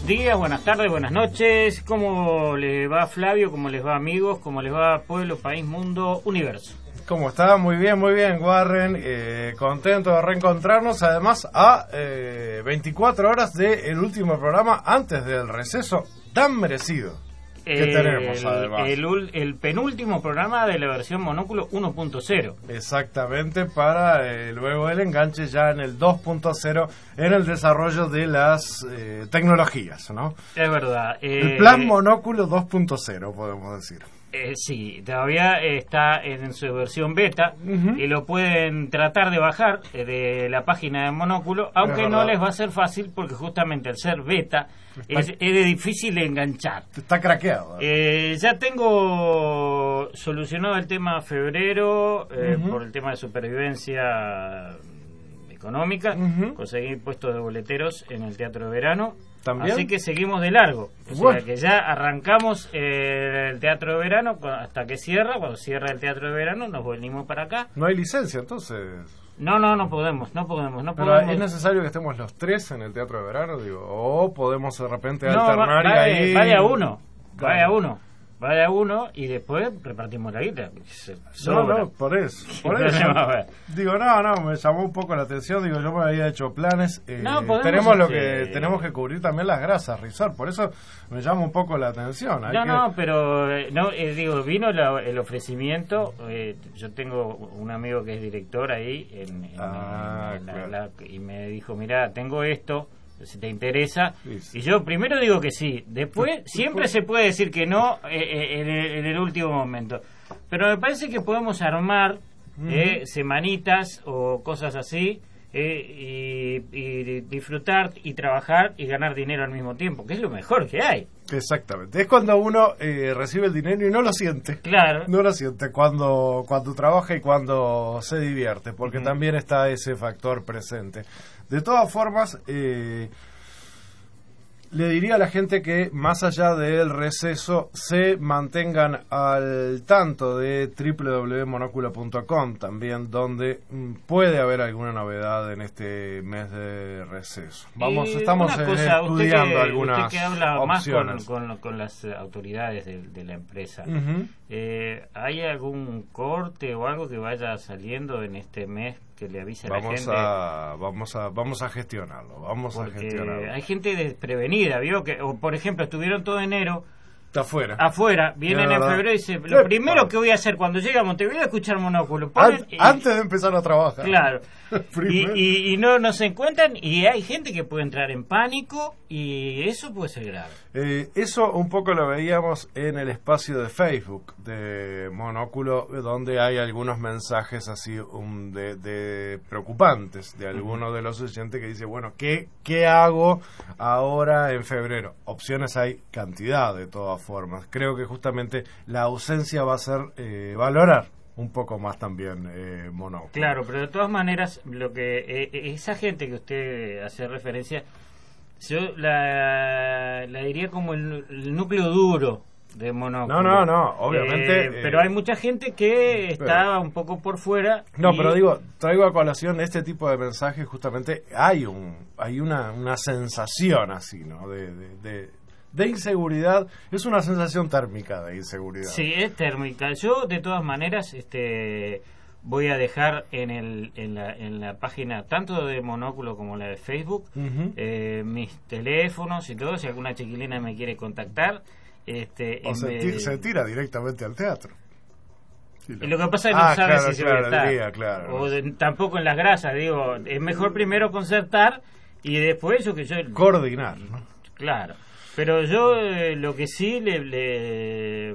buenos días, buenas tardes, buenas noches. ¿Cómo les va Flavio? ¿Cómo les va amigos? ¿Cómo les va pueblo, país, mundo, universo? ¿Cómo está? Muy bien, Warren. Contento de reencontrarnos. Además, a 24 horas del último programa antes del receso tan merecido que tenemos, además. El penúltimo programa de la versión Monóculo 1.0. Exactamente, para luego el enganche ya en el 2.0 en el desarrollo de las tecnologías, ¿no? Es verdad. El plan Monóculo 2.0, podemos decir. Sí, todavía está en su versión beta y lo pueden tratar de bajar de la página de Monóculo, aunque no les va a ser fácil porque justamente al ser beta es de difícil enganchar. Está craqueado. Ya tengo solucionado el tema febrero por el tema de supervivencia económica. Conseguí puestos de boleteros en el Teatro de Verano. ¿También? Así que seguimos de largo. O sea que ya arrancamos el Teatro de Verano hasta que cierra. Cuando cierra el Teatro de Verano nos venimos para acá. ¿No hay licencia entonces? No podemos. Pero ¿es necesario que estemos los tres en el Teatro de Verano? Digo, o podemos de repente alternar y ahí... Vaya uno y después repartimos la guita. Por eso. Digo, me llamó un poco la atención. Digo, yo me había hecho planes. Tenemos que cubrir también las grasas, Rizar. Por eso me llama un poco la atención. Vino el ofrecimiento. Yo tengo un amigo que es director ahí y me dijo, mira, tengo esto, si te interesa. Sí. Y yo primero digo que sí, después siempre se puede decir que no en el último momento, pero me parece que podemos armar semanitas o cosas así y disfrutar y trabajar y ganar dinero al mismo tiempo, que es lo mejor que hay. Exactamente, es cuando uno recibe el dinero y no lo siente. Claro. No lo siente cuando trabaja y cuando se divierte, porque también está ese factor presente. De todas formas, le diría a la gente que más allá del receso se mantengan al tanto de www.monoculo.com también, donde puede haber alguna novedad en este mes de receso. Estamos estudiando algunas usted que habla opciones. Más con las autoridades de la empresa. ¿Hay algún corte o algo que vaya saliendo en este mes que le avise a la gente? Vamos a gestionarlo. Hay gente desprevenida, ¿vio? O por ejemplo, estuvieron todo enero afuera, vienen en febrero y dicen, lo primero que voy a hacer cuando llegue a Montevideo es escuchar Monóculo. Antes de empezar a trabajar. Claro. y no se encuentran, y hay gente que puede entrar en pánico, y eso puede ser grave. Eso un poco lo veíamos en el espacio de Facebook de Monóculo, donde hay algunos mensajes así de preocupantes de algunos de los oyentes que dice, bueno, ¿qué hago ahora en febrero? Opciones hay cantidad de todas formas. Creo que justamente la ausencia va a ser valorar un poco más también Monóculo. Claro, pero de todas maneras, lo que esa gente que usted hace referencia, yo la diría como el núcleo duro de Monóculo. No, obviamente. Pero hay mucha gente que está un poco por fuera. Pero traigo a colación este tipo de mensajes, justamente hay una sensación así, ¿no? De inseguridad. Es una sensación térmica de inseguridad. Sí, es térmica. Yo de todas maneras voy a dejar en la página tanto de Monóculo como la de Facebook mis teléfonos y todo, si alguna chiquilina me quiere contactar. Se tira directamente al teatro. Y lo que pasa es que no sabe si se va a estar. Claro. Tampoco en las grasas, digo, es mejor primero concertar y después coordinar, ¿no? Claro. Pero yo lo que sí le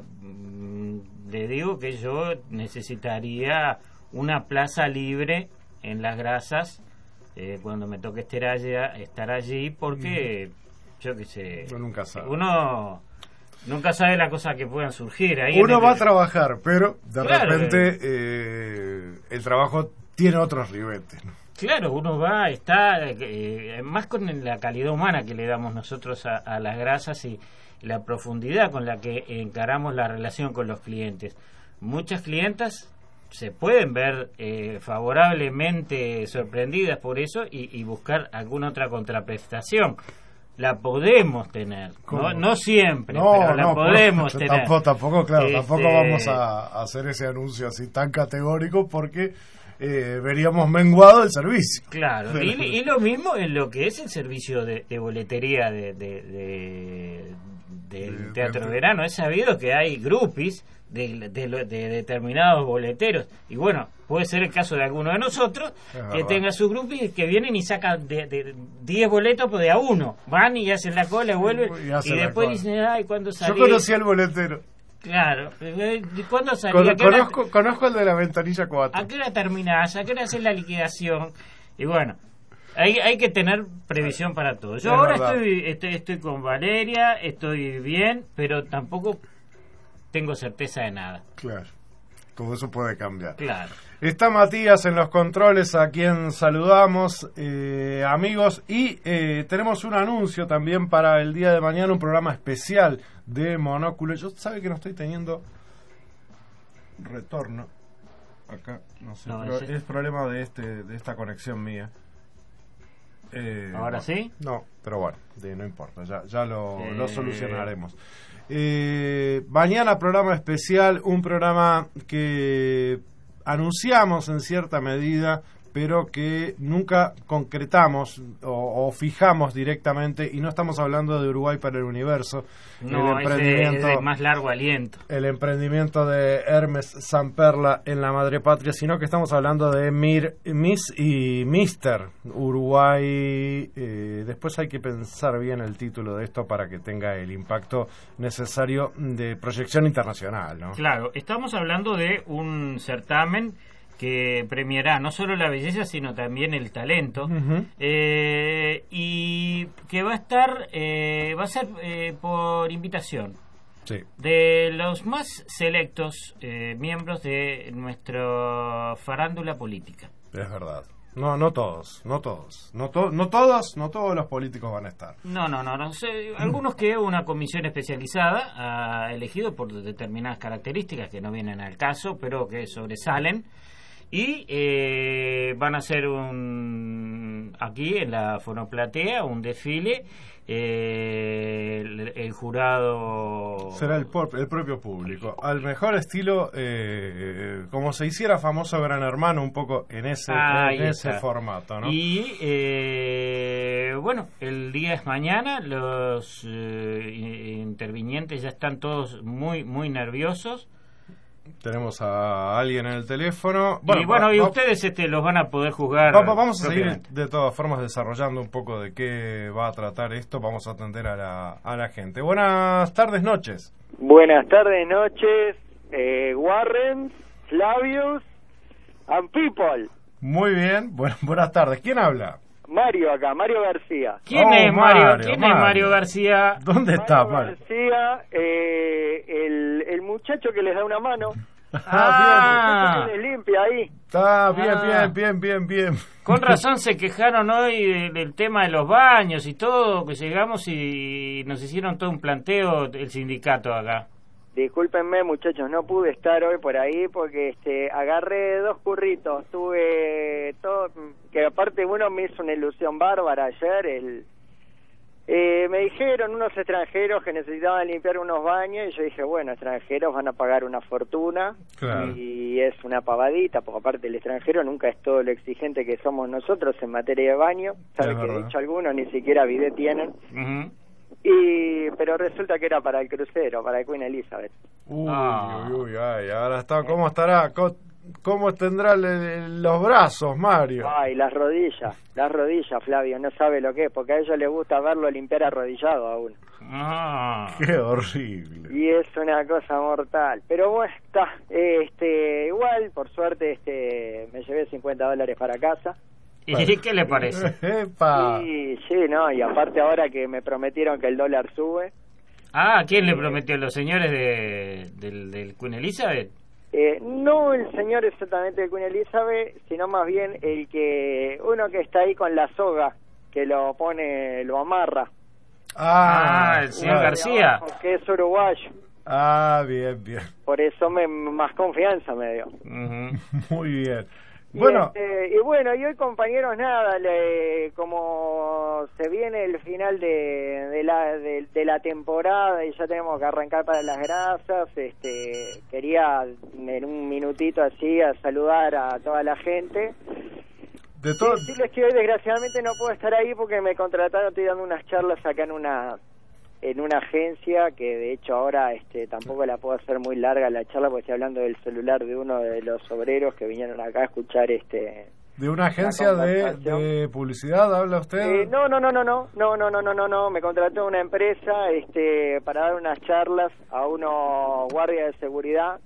digo que yo necesitaría una plaza libre en las grasas cuando me toque estar allí, porque yo qué sé, uno nunca sabe las cosas que puedan surgir ahí. Uno va a trabajar, pero de repente el trabajo tiene otros ribetes, ¿no? Claro, uno va, está más con la calidad humana que le damos nosotros a las grasas y la profundidad con la que encaramos la relación con los clientes. Muchas clientas se pueden ver favorablemente sorprendidas por eso y buscar alguna otra contraprestación. la podemos tener, no siempre, pero la podemos tener. Tampoco vamos a hacer ese anuncio así tan categórico porque veríamos menguado el servicio. Claro, y lo mismo en lo que es el servicio de boletería del Teatro Verano. Es sabido que hay groupies de determinados boleteros, y bueno, puede ser el caso de alguno de nosotros que tenga sus groupies que vienen y sacan de 10 boletos pues de a uno, van y hacen la cola y vuelven y después dicen, ay, ¿cuándo salí? Yo conocí al boletero. Claro, ¿cuándo salí? Conozco el de la ventanilla 4. ¿A qué hora terminás? ¿A qué hora haces la liquidación? Y bueno, hay que tener previsión para todo. Yo ahora estoy con Valeria, estoy bien, pero tampoco tengo certeza de nada. Claro, todo eso puede cambiar. Claro. Está Matías en los controles, a quien saludamos, amigos, y tenemos un anuncio también para el día de mañana, un programa especial de Monóculo. Yo sabe que no estoy teniendo retorno acá, no sé, es problema de esta conexión mía. ¿Ahora sí? No, pero bueno, no importa, ya lo solucionaremos. Mañana programa especial, un programa que anunciamos en cierta medida, pero que nunca concretamos o fijamos directamente, y no estamos hablando de Uruguay para el Universo. No, es de más largo aliento. El emprendimiento de Hermes Samperla en la madre patria, sino que estamos hablando de Miss y Mister Uruguay. Después hay que pensar bien el título de esto para que tenga el impacto necesario de proyección internacional, ¿no? Claro, estamos hablando de un certamen que premiará no solo la belleza sino también el talento, y que va a ser por invitación de los más selectos miembros de nuestra farándula política. Es verdad. No todos los políticos van a estar. No sé, algunos que una comisión especializada ha elegido por determinadas características que no vienen al caso, pero que sobresalen. Y van a hacer aquí en la Fonoplatea un desfile. El jurado será el propio público, al mejor estilo, como se hiciera famoso Gran Hermano, un poco en ese formato, ¿no? Y bueno, el día es mañana. Los intervinientes ya están todos muy muy nerviosos. Tenemos a alguien en el teléfono. Y ustedes los van a poder juzgar. Vamos a seguir de todas formas desarrollando un poco de qué va a tratar esto. Vamos a atender a la gente. Buenas tardes, noches. Buenas tardes, noches, Warren, Flavius and people. Muy bien, buenas tardes. ¿Quién habla? Mario acá, Mario García. ¿Quién es Mario? ¿Quién es Mario García? ¿Dónde está Mario? García, el muchacho que les da una mano. Bien. El muchacho que les limpia ahí. Está bien. Con razón se quejaron hoy del tema de los baños y todo, que llegamos y nos hicieron todo un planteo el sindicato acá. Discúlpenme, muchachos, no pude estar hoy por ahí porque agarré 2 curritos, tuve todo, que aparte uno me hizo una ilusión bárbara ayer. Me dijeron unos extranjeros que necesitaban limpiar unos baños y yo dije, bueno, extranjeros van a pagar una fortuna. Claro. Y es una pavadita, porque aparte el extranjero nunca es todo lo exigente que somos nosotros en materia de baño. Sabe que de hecho algunos ni siquiera bidet tienen. Pero resulta que era para el crucero, para el Queen Elizabeth. Uy, ahora está, ¿cómo estará? ¿Cómo tendrá los brazos, Mario? Ay, las rodillas, Flavio, no sabe lo que es, porque a ellos les gusta verlo limpiar arrodillado a uno. Qué horrible. Y es una cosa mortal. Pero bueno, está, igual, por suerte, me llevé $50 para casa. ¿Y qué le parece? ¡Epa! Sí, no, y aparte ahora que me prometieron que el dólar sube. ¿Quién le prometió? ¿Los señores del Queen Elizabeth? No el señor exactamente del Queen Elizabeth, sino más bien uno que está ahí con la soga, que lo amarra. El señor García. Que es uruguayo. Bien. Por eso más confianza me dio. Muy bien. Bueno. Y hoy, compañeros, nada, como se viene el final de la temporada y ya tenemos que arrancar para las grasas, quería en un minutito así a saludar a toda la gente. Decirles que hoy desgraciadamente no puedo estar ahí porque me contrataron, estoy dando unas charlas acá en una agencia, que de hecho ahora tampoco la puedo hacer muy larga la charla porque estoy hablando del celular de uno de los obreros que vinieron acá a escuchar ¿De una agencia de publicidad habla usted? No, me contrató una empresa para dar unas charlas a unos guardias de seguridad.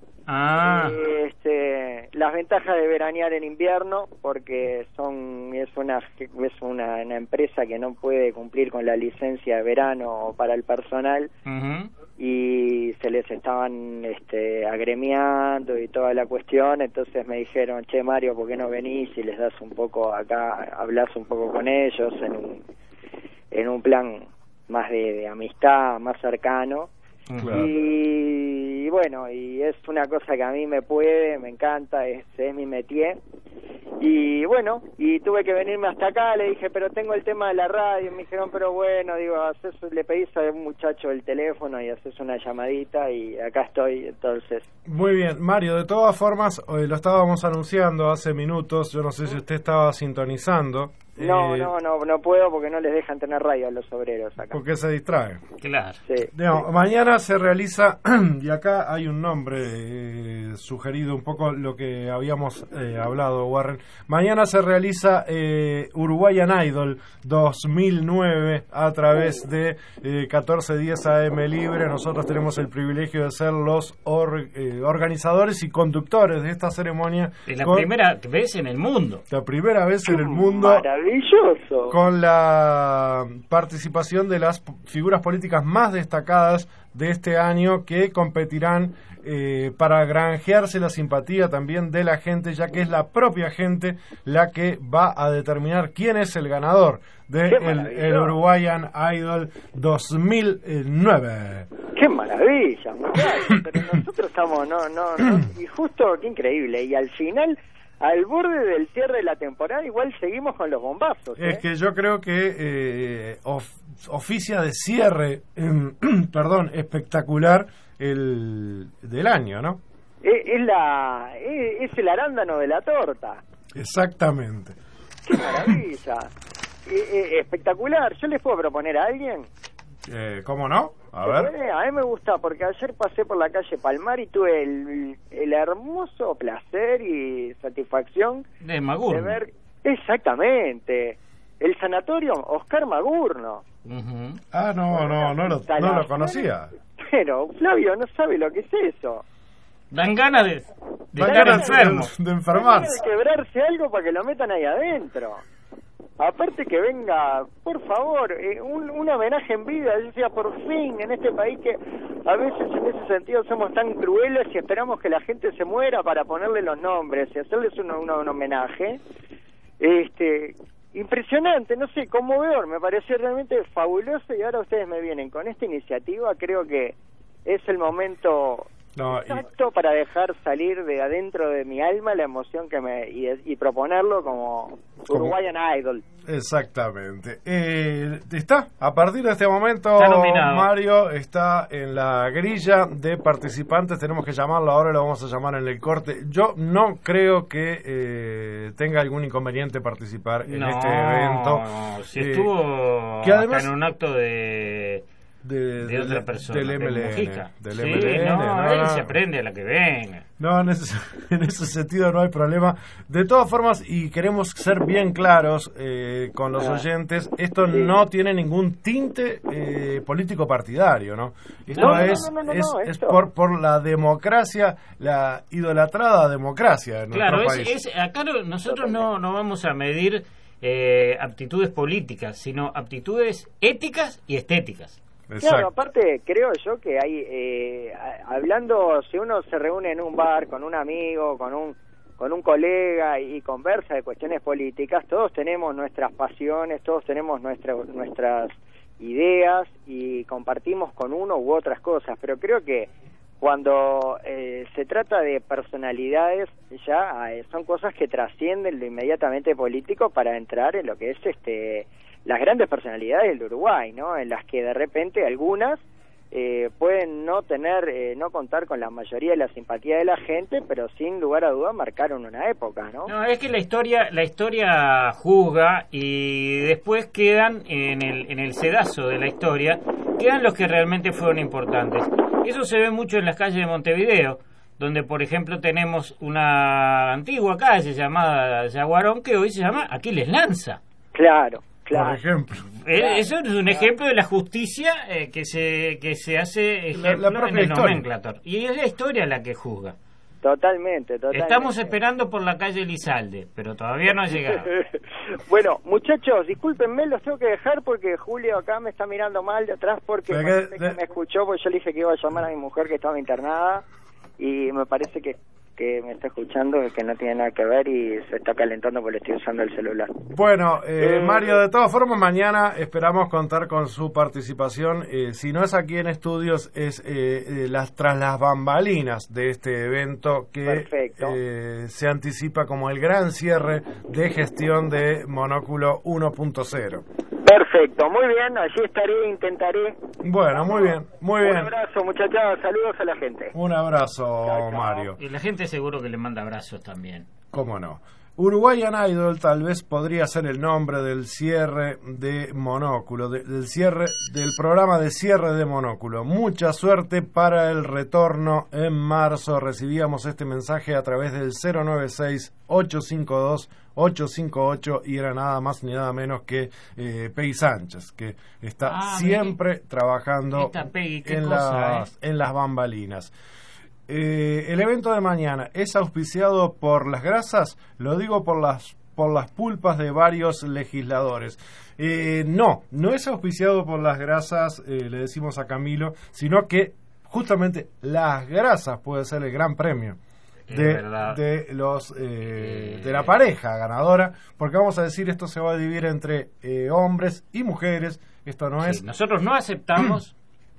Las ventajas de veranear en invierno, porque es una empresa que no puede cumplir con la licencia de verano para el personal. Y se les estaban agremiando y toda la cuestión, entonces me dijeron, che Mario, ¿por qué no venís y les das un poco acá, hablas un poco con ellos en un plan más de amistad, más cercano? Claro. Y bueno, y es una cosa que a mí me encanta, es mi métier. Y bueno, y tuve que venirme hasta acá, le dije, pero tengo el tema de la radio, me dijeron, pero bueno, digo, le pedís a un muchacho el teléfono y haces una llamadita y acá estoy, entonces. Muy bien, Mario, de todas formas, lo estábamos anunciando hace minutos, yo no sé si usted estaba sintonizando. No puedo porque no les dejan tener radio a los obreros acá. Porque se distraen. Claro. Sí. Mañana se realiza, y acá hay un nombre sugerido, un poco lo que habíamos hablado, Warren. Mañana se realiza Uruguayan Idol 2009 a través de 1410 AM Libre. Nosotros tenemos el privilegio de ser los organizadores y conductores de esta ceremonia. Es la primera vez en el mundo. La primera vez en el mundo. Maravilloso. Con la participación de las figuras políticas más destacadas de este año, que competirán para granjearse la simpatía también de la gente, ya que es la propia gente la que va a determinar quién es el ganador del Uruguayan Idol 2009. ¡Qué maravilla, muchachos! Pero nosotros estamos, y justo, qué increíble, y al final, al borde del cierre de la temporada, igual seguimos con los bombazos. Es que yo creo que oficia de cierre, espectacular del año, ¿no? Es el arándano de la torta. Exactamente. ¡Qué maravilla! Espectacular. ¿Yo les puedo proponer a alguien? ¿Cómo no? A ver. A mí me gusta, porque ayer pasé por la calle Palmar y tuve el hermoso placer y satisfacción de Magurno. De ver exactamente el sanatorio Oscar Magurno. No lo conocía. Pero Flavio no sabe lo que es eso. Dan ganas de estar enfermo. De enfermarse. De quebrarse algo para que lo metan ahí adentro. Aparte que venga, por favor, un homenaje en vida, yo decía, por fin, en este país que a veces en ese sentido somos tan crueles y esperamos que la gente se muera para ponerle los nombres y hacerles un homenaje. Impresionante, no sé, conmovedor, me pareció realmente fabuloso, y ahora ustedes me vienen con esta iniciativa. Creo que es el momento exacto para dejar salir de adentro de mi alma la emoción y proponerlo como Uruguayan Idol. Exactamente. Está, a partir de este momento, Mario está en la grilla de participantes. Tenemos que llamarlo ahora, lo vamos a llamar en el corte. Yo no creo que tenga algún inconveniente participar en este evento. Si estuvo que además, en un acto de otra persona, del MLN, él se prende a la que venga. No, en ese sentido no hay problema. De todas formas, y queremos ser bien claros con los oyentes, esto no tiene ningún tinte político partidario, ¿no? Esto es por la democracia, la idolatrada democracia en nuestro país. Acá nosotros no vamos a medir aptitudes políticas, sino aptitudes éticas y estéticas. Exacto. Claro, aparte creo yo que hay, hablando, si uno se reúne en un bar con un amigo, con un colega y conversa de cuestiones políticas, todos tenemos nuestras pasiones, todos tenemos nuestras ideas y compartimos con uno u otras cosas, pero creo que cuando se trata de personalidades, ya son cosas que trascienden lo inmediatamente político para entrar en lo que es las grandes personalidades del Uruguay, ¿no? En las que de repente algunas pueden no contar con la mayoría de la simpatía de la gente, pero sin lugar a dudas marcaron una época, ¿no? No, es que la historia juzga, y después quedan en el sedazo de la historia, quedan los que realmente fueron importantes. Eso se ve mucho en las calles de Montevideo, donde por ejemplo tenemos una antigua calle llamada Yaguarón, que hoy se llama Aquiles Lanza. Claro. Por ejemplo. Eso es un ejemplo de la justicia que se hace ejemplo la en el historia. nomenclator. Y es la historia la que juzga. Totalmente. Estamos esperando por la calle Elizalde, pero todavía no ha llegado. Bueno, muchachos, discúlpenme, los tengo que dejar porque Julio acá me está mirando mal de atrás porque parece que me escuchó, porque yo le dije que iba a llamar a mi mujer que estaba internada y me parece que me está escuchando, que no tiene nada que ver y se está calentando porque le estoy usando el celular. Bueno, Mario, de todas formas, mañana esperamos contar con su participación. Si no es aquí en estudios, es tras las bambalinas de este evento que se anticipa como el gran cierre de gestión de Monóculo 1.0. Perfecto, muy bien, allí estaré, intentaré. Bueno, muy bien, muy bien. Un abrazo, muchachos, saludos a la gente. Un abrazo, chao. Mario. Y la gente seguro que le manda abrazos también. ¿Cómo no? Uruguayan Idol tal vez podría ser el nombre del cierre de Monóculo, del cierre del programa de cierre de Monóculo. Mucha suerte para el retorno en marzo. Recibíamos este mensaje a través del 096-852-858 y era nada más ni nada menos que Peggy Sánchez, que está siempre trabajando Peggy, en las bambalinas. El evento de mañana es auspiciado por las grasas, lo digo por las pulpas de varios legisladores. No es auspiciado por las grasas, le decimos a Camilo, sino que justamente las grasas puede ser el gran premio de la pareja ganadora, porque vamos a decir, esto se va a dividir entre hombres y mujeres. Esto no es... Nosotros no aceptamos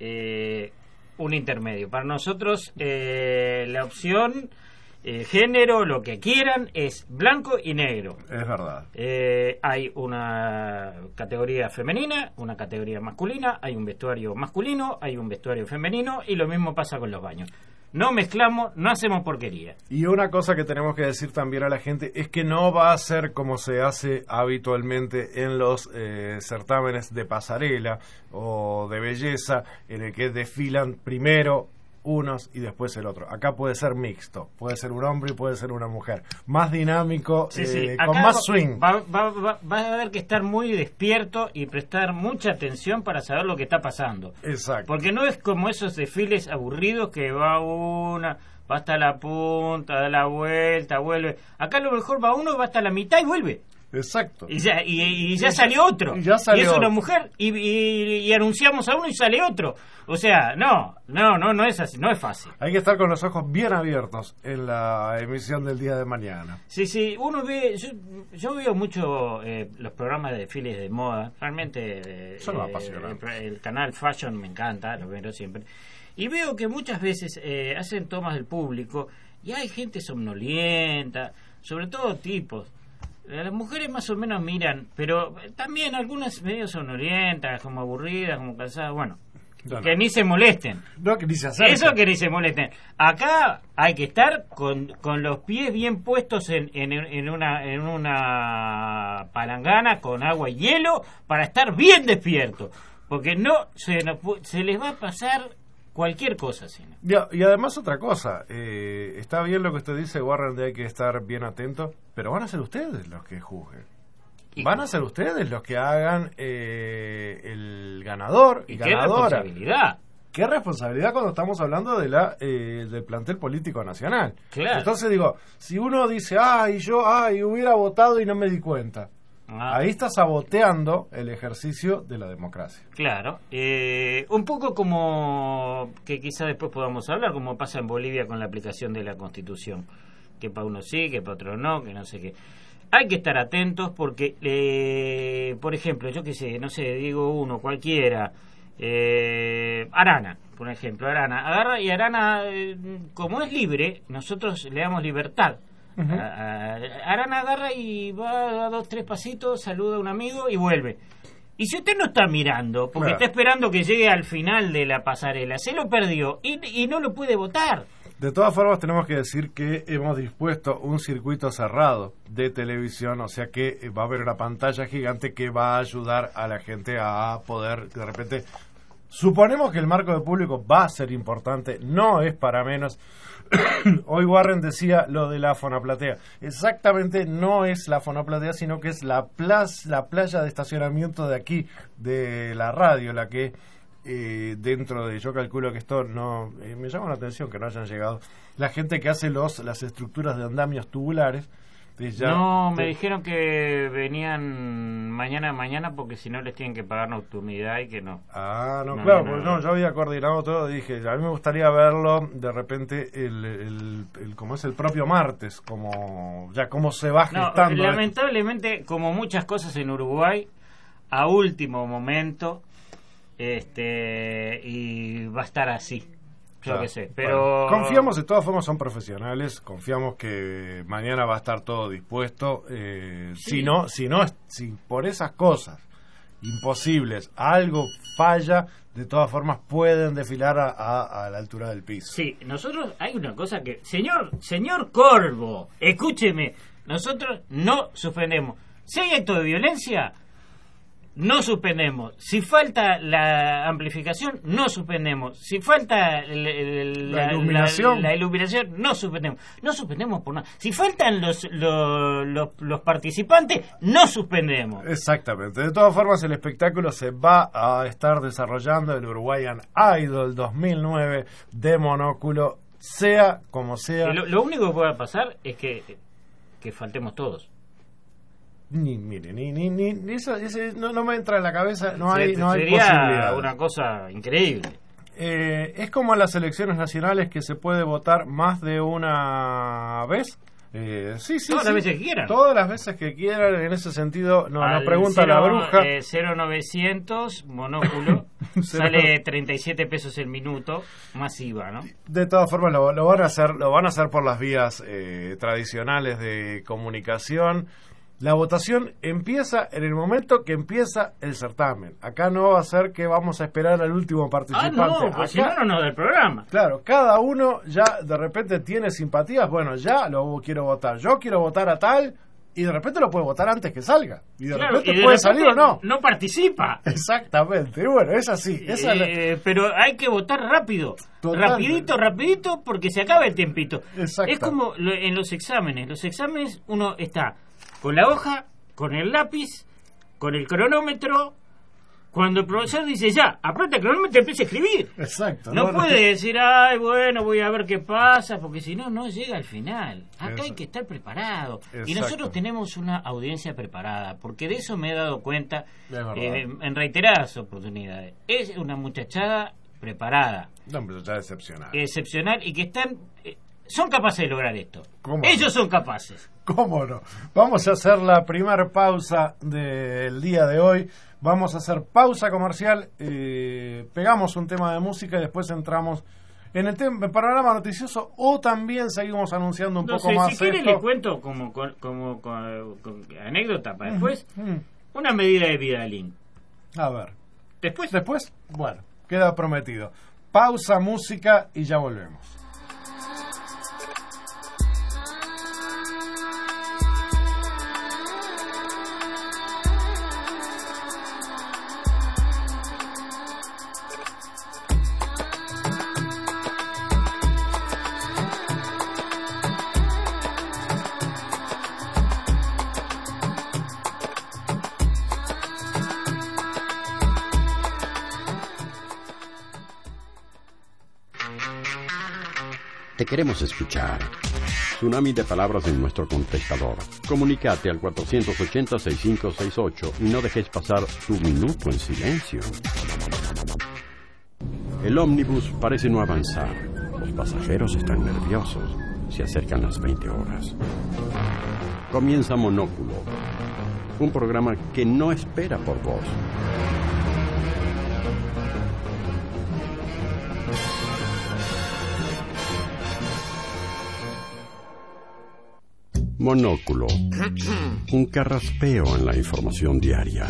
un intermedio. Para nosotros la opción género, lo que quieran, es blanco y negro. Es verdad. Hay una categoría femenina, una categoría masculina, hay un vestuario masculino, hay un vestuario femenino, y lo mismo pasa con los baños. No mezclamos, no hacemos porquería. Y una cosa que tenemos que decir también a la gente es que no va a ser como se hace habitualmente en los certámenes de pasarela o de belleza, en el que desfilan primero unos y después el otro. Acá puede ser mixto, puede ser un hombre y puede ser una mujer, más dinámico, con más swing. Va a haber que estar muy despierto y prestar mucha atención para saber lo que está pasando. Exacto. Porque no es como esos desfiles aburridos que va hasta la punta, da la vuelta, vuelve. Acá a lo mejor va uno, va hasta la mitad y vuelve. Exacto. Y ya salió otro. Y es una mujer y anunciamos a uno y sale otro. O sea, no es así, no es fácil. Hay que estar con los ojos bien abiertos en la emisión del día de mañana. Sí, uno ve, yo veo mucho los programas de desfiles de moda, realmente son apasionantes. El canal Fashion me encanta, lo veo siempre. Y veo que muchas veces hacen tomas del público y hay gente somnolienta, sobre todo tipos. Las mujeres más o menos miran, pero también algunas medio sonorientas, como aburridas, como cansadas, bueno, que ni se molesten. No, que ni se acerquen. Eso, que ni se molesten. Acá hay que estar con los pies bien puestos en una palangana con agua y hielo para estar bien despierto, porque se les va a pasar cualquier cosa. Sino. Y además otra cosa, está bien lo que usted dice, Warren, de hay que estar bien atento, pero van a ser ustedes los que juzguen. Van a ser ustedes los que hagan el ganador y ganadora. ¡Qué responsabilidad! Qué responsabilidad cuando estamos hablando de del plantel político nacional. Claro. Entonces digo, si uno dice, yo hubiera votado y no me di cuenta, ahí está saboteando el ejercicio de la democracia. Claro. Un poco como que quizá después podamos hablar, como pasa en Bolivia con la aplicación de la Constitución. Que para uno sí, que para otro no, que no sé qué. Hay que estar atentos porque, por ejemplo, yo qué sé, no sé, digo uno, cualquiera, Arana. por ejemplo, Arana agarra y Arana, como es libre, nosotros le damos libertad. Arana agarra y va a 2, 3 pasitos, saluda a un amigo y vuelve. Y si usted no está mirando, porque está esperando que llegue al final de la pasarela, se lo perdió y no lo puede votar. De todas formas, tenemos que decir que hemos dispuesto un circuito cerrado de televisión, o sea que va a haber una pantalla gigante que va a ayudar a la gente a poder, de repente, suponemos que el marco de público va a ser importante, no es para menos. Hoy Warren decía lo de la fonoplatea. Exactamente no es la fonoplatea, sino que es la playa de estacionamiento de aquí, de la radio, la que dentro de, yo calculo que esto no, me llama la atención que no hayan llegado la gente que hace las estructuras de andamios tubulares. Me dijeron que venían mañana porque si no les tienen que pagar nocturnidad y que no. Yo había coordinado todo y dije, a mí me gustaría verlo de repente como es el propio martes, como ya cómo se va gestando. Lamentablemente, como muchas cosas en Uruguay, a último momento, y va a estar así. Yo qué sé, pero... Bueno, confiamos, de todas formas son profesionales, confiamos que mañana va a estar todo dispuesto. Sí. Si por esas cosas imposibles algo falla, de todas formas pueden desfilar a la altura del piso. Sí, nosotros hay una cosa que... Señor Corvo, escúcheme, nosotros no suspendemos. Si hay acto de violencia, no suspendemos. Si falta la amplificación, no suspendemos. Si falta la iluminación, no suspendemos. No suspendemos por nada. Si faltan los participantes, no suspendemos. Exactamente. De todas formas, el espectáculo se va a estar desarrollando el Uruguayan Idol 2009 de Monóculo, sea como sea. Lo único que pueda pasar es que faltemos todos. No me entra en la cabeza, no hay sería posibilidad. Una cosa increíble. Es como en las elecciones nacionales que se puede votar más de una vez. Todas las veces que quieran. Todas las veces que quieran, en ese sentido, nos pregunta la bruja. 0900 Monóculo, sale 37 pesos el minuto, más IVA, ¿no? De todas formas, lo van a hacer por las vías tradicionales de comunicación. La votación empieza en el momento que empieza el certamen. Acá no va a ser que vamos a esperar al último participante. Pues si no nos da el programa. Claro, cada uno ya de repente tiene simpatías. Bueno, ya lo quiero votar. Yo quiero votar a tal, y de repente lo puede votar antes que salga. Y de repente puede salir o no. No participa. Exactamente. Bueno, es así. Pero hay que votar rápido. Totalmente. Rapidito, porque se acaba el tiempito. Exacto. Es como en los exámenes. Los exámenes uno está con la hoja, con el lápiz, con el cronómetro. Cuando el profesor dice ya, aprieta el cronómetro y empieza a escribir. Exacto. No puede decir, voy a ver qué pasa, porque si no llega al final. Acá hay que estar preparado. Exacto. Y nosotros tenemos una audiencia preparada, porque de eso me he dado cuenta en reiteradas oportunidades. Es una muchachada preparada. Una muchachada excepcional. Excepcional, y que son capaces de lograr esto. Ellos son capaces. ¿Cómo no? Vamos a hacer la primera pausa del día de hoy. Vamos a hacer pausa comercial, pegamos un tema de música y después entramos en el panorama noticioso, o también seguimos anunciando un poco más. Si quieren les cuento como anécdota para después, una medida de Vidalín. A ver. ¿Después? Bueno, queda prometido. Pausa, música y ya volvemos. Te queremos escuchar. Tsunami de palabras en nuestro contestador. Comunícate al 480-6568 y no dejes pasar tu minuto en silencio. El ómnibus parece no avanzar. Los pasajeros están nerviosos. Se acercan las 20 horas. Comienza Monóculo, un programa que no espera por vos. Monóculo. Un carraspeo en la información diaria.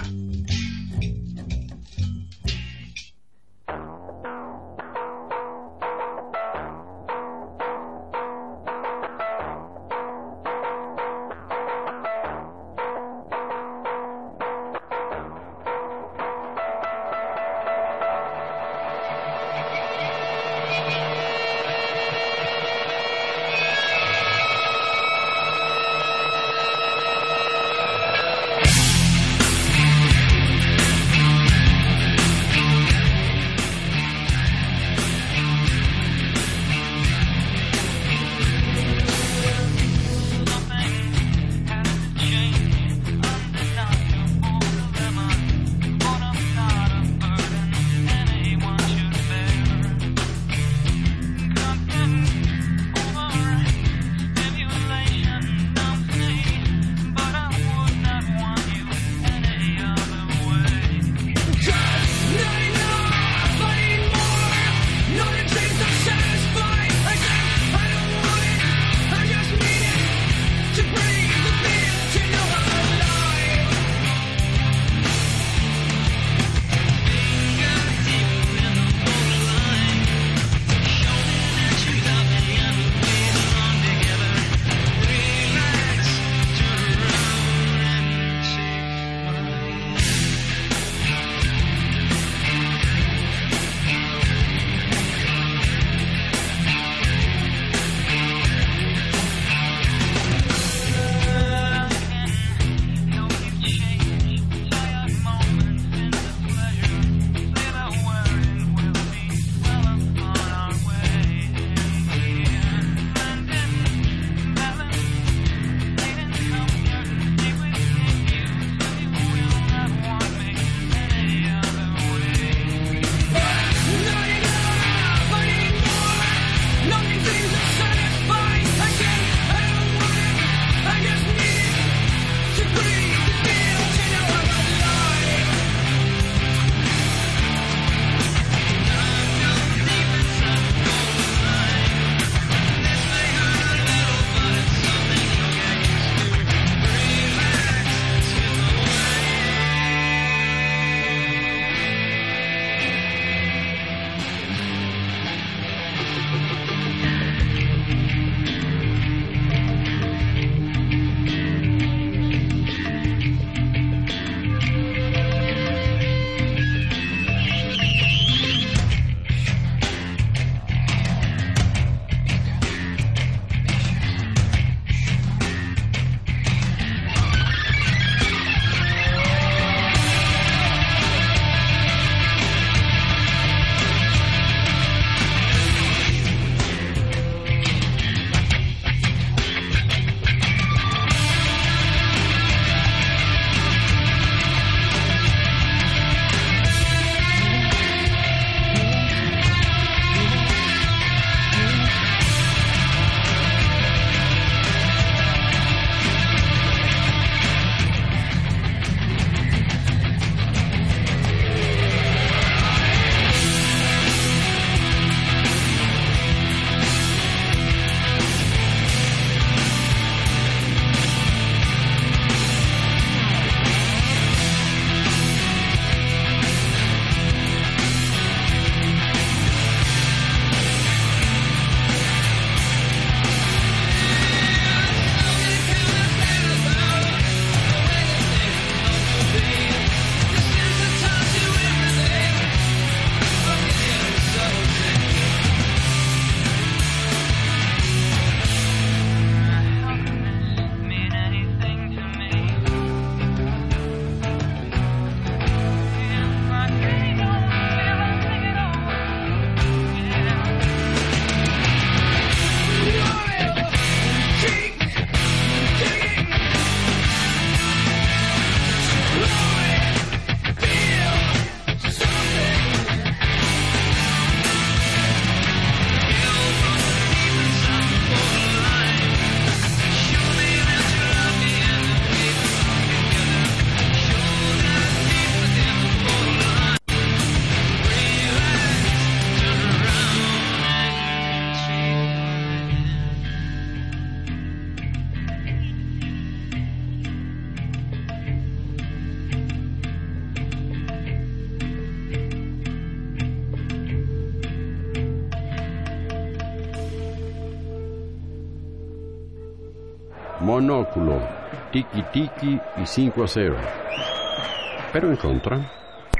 Monóculo, Tiki Tiki y 5-0. Pero en contra...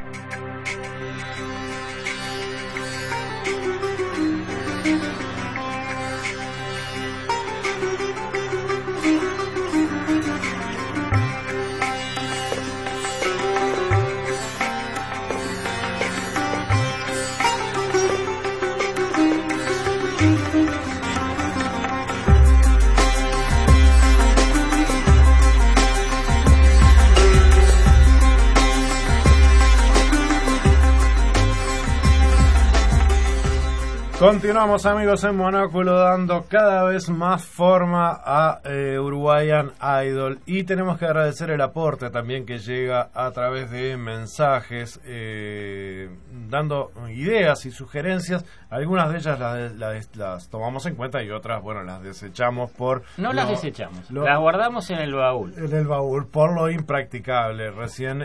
Continuamos, amigos, en Monóculo, dando cada vez más forma a Uruguayan Idol, y tenemos que agradecer el aporte también que llega a través de mensajes, dando ideas y sugerencias. Algunas de ellas las tomamos en cuenta y otras, bueno, las desechamos por... No las desechamos, las guardamos en el baúl. En el baúl, por lo impracticable. Recién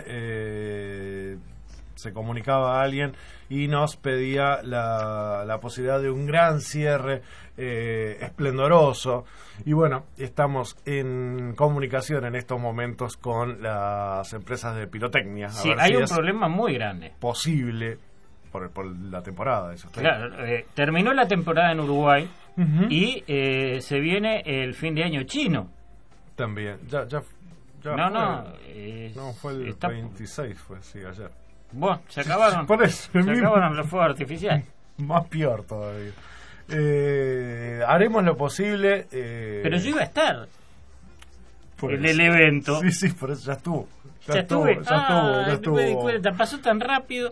se comunicaba a alguien y nos pedía la posibilidad de un gran cierre esplendoroso, y bueno, estamos en comunicación en estos momentos con las empresas de pirotecnia. Sí, hay un problema muy grande. Posible por la temporada, eso. Claro, terminó la temporada en Uruguay y se viene el fin de año chino. También, ya fue el 26, fue, sí, ayer. Bueno, se acabaron. Por eso, acabaron los fuegos artificiales. Más peor todavía. Haremos lo posible. Pero yo iba a estar en el evento. Sí, por eso ya estuvo. Ya estuve. No me di cuenta, pasó tan rápido.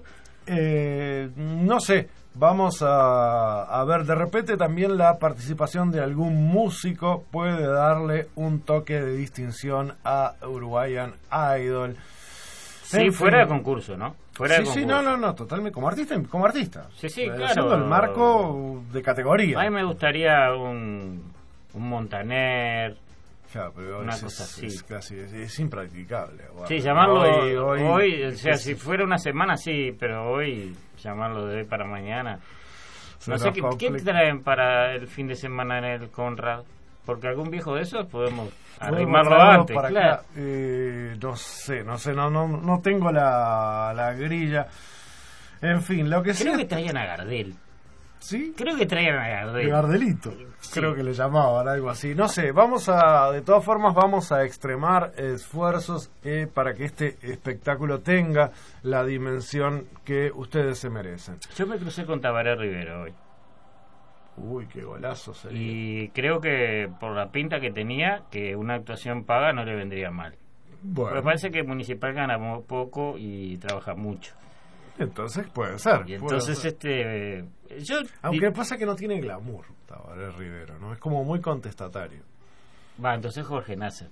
No sé, vamos a ver, de repente también la participación de algún músico puede darle un toque de distinción a Uruguayan Idol. Sí, fuera de concurso, ¿no? Fuera de concurso. No, totalmente, como artista. Sí, claro. Haciendo el marco de categoría. A mí me gustaría un Montaner, claro, pero una cosa así. Es impracticable. Bueno, sí, llamarlo hoy, o sea, si fuera una semana sí, pero hoy, llamarlo de hoy para mañana. No sé, ¿qué traen para el fin de semana en el Conrad? Porque algún viejo de esos podemos arrimarlo antes, para claro. Acá. No sé, no tengo la grilla. En fin, lo que Creo que traían a Gardel. ¿Sí? Creo que traían a Gardel. Gardelito, sí. Creo que le llamaban, algo así. No sé, de todas formas vamos a extremar esfuerzos para que este espectáculo tenga la dimensión que ustedes se merecen. Yo me crucé con Tabaré Rivero hoy. Uy, qué golazo sería. Y creo que por la pinta que tenía, que una actuación paga no le vendría mal. Bueno. Me parece que Municipal gana poco y trabaja mucho. Entonces puede ser. Y entonces aunque pasa que no tiene glamour Tabaré Rivero, ¿no? Es como muy contestatario. Entonces Jorge Nasser.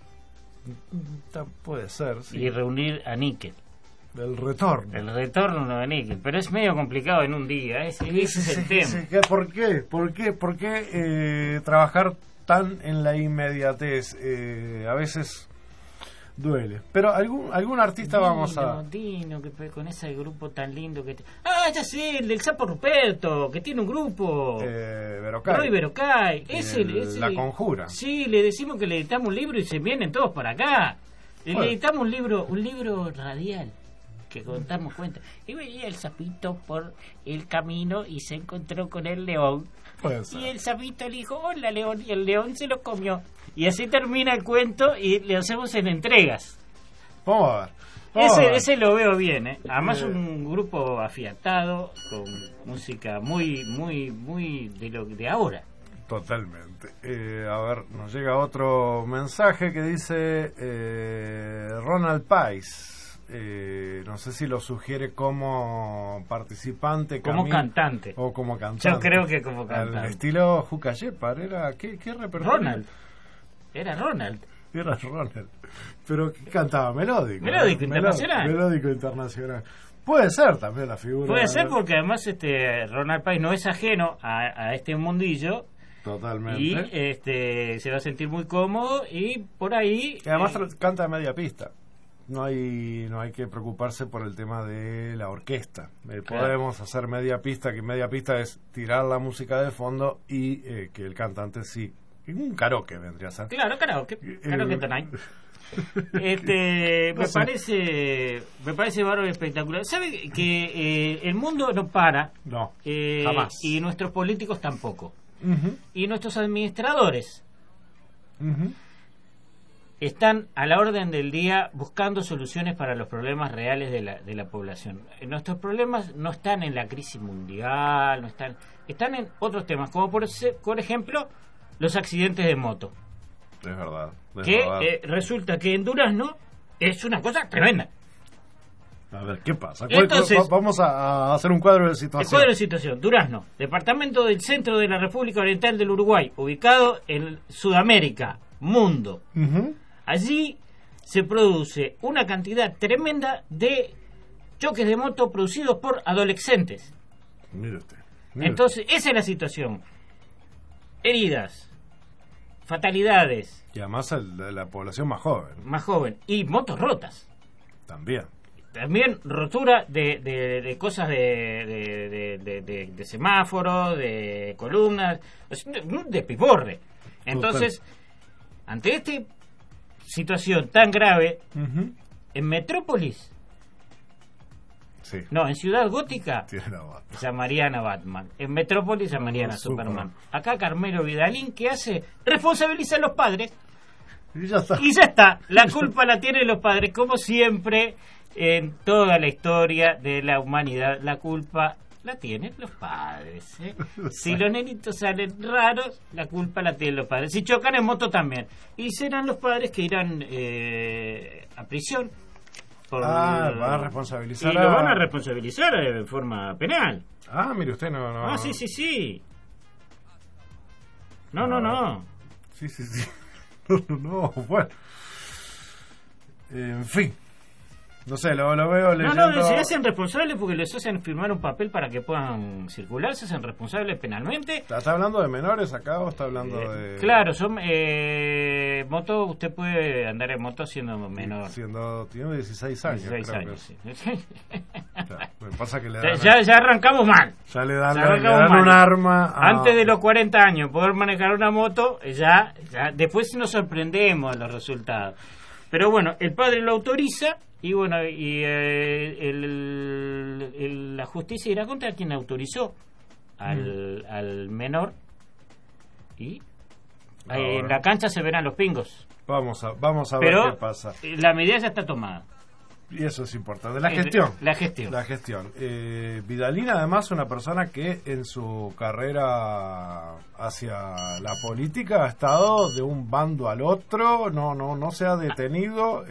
Puede ser, sí. Y reunir a Níquel. El retorno de Níquel, pero es medio complicado en un día, ese es el tema. ¿Por qué trabajar tan en la inmediatez? A veces duele. Pero algún artista vamos a... Dino, que con ese grupo tan lindo que... ya sé, el del Sapo Ruperto, que tiene un grupo. Verocay. Roy Verocay. La Conjura. Sí, le decimos que le editamos un libro y se vienen todos para acá. Le editamos un libro radial, que contamos cuentas. Y venía el sapito por el camino y se encontró con el león. Y el sapito le dijo, hola león, y el león se lo comió. Y así termina el cuento y le hacemos en entregas. Vamos a ver. Ese lo veo bien, ¿eh? Además un grupo afiatado, con música muy de ahora. Totalmente. A ver, nos llega otro mensaje que dice Ronald Pais. No sé si lo sugiere como participante, como cantante o como cantante. Yo creo que como cantante. Al estilo Juca Shepard, ¿era qué repertorio? Era Ronald. Pero cantaba melódico. Melódico internacional. Puede ser también la figura. Puede ser porque además Ronald Pais no es ajeno a este mundillo. Totalmente. Y se va a sentir muy cómodo y por ahí. Y además canta de media pista. No hay que preocuparse por el tema de la orquesta. Claro. Podemos hacer media pista, que media pista es tirar la música de fondo y que el cantante sí Un karaoke vendría a ser. Claro, karaoke tonight. Me parece bárbaro y espectacular. ¿Sabe que el mundo no para? No, jamás. Y nuestros políticos tampoco. Y nuestros administradores están a la orden del día buscando soluciones para los problemas reales de la población. Nuestros problemas no están en la crisis mundial, están en otros temas, como por ejemplo los accidentes de moto. Es verdad. Resulta que en Durazno es una cosa tremenda. A ver, ¿qué pasa? Entonces, vamos a hacer un cuadro de situación. El cuadro de situación. Durazno, departamento del centro de la República Oriental del Uruguay, ubicado en Sudamérica, mundo. Allí se produce una cantidad tremenda de choques de moto producidos por adolescentes. Mire usted. Entonces, esa es la situación. Heridas, fatalidades. Y además la población más joven. Más joven. Y motos rotas. También rotura de cosas de semáforos, de columnas, de piporre. Entonces, ante esta situación tan grave, en Metrópolis, no, en Ciudad Gótica, llamarían a Batman. En Metrópolis llamarían a Superman. Acá Carmelo Vidalín, ¿qué hace? Responsabiliza a los padres. Y ya está. La culpa la tienen los padres, como siempre. En toda la historia de la humanidad, la culpa la tienen los padres. Si los nenitos salen raros, la culpa la tienen los padres. Si chocan en moto también. Y serán los padres que irán a prisión. Van a responsabilizar. Y lo van a responsabilizar de forma penal. Mire usted, no. Sí. No. Sí. No, bueno. En fin. No sé, lo veo leyendo... No, se hacen responsables porque les hacen firmar un papel para que puedan circular, se hacen responsables penalmente. ¿Está hablando de menores acá o está hablando de...? Claro, son moto, usted puede andar en moto siendo menor. Tiene 16 años. 16 años, sí. Claro, me pasa que ya arrancamos mal. Ya le dan un arma. Antes de los 40 años, poder manejar una moto, ya después nos sorprendemos de los resultados. Pero bueno, el padre lo autoriza. Y bueno, la justicia irá contra quien autorizó al menor. Y en la cancha se verán los pingos. Vamos a ver qué pasa. La medida ya está tomada. Y eso es importante. La gestión. La gestión. Vidalín, además, una persona que en su carrera hacia la política ha estado de un bando al otro, no se ha detenido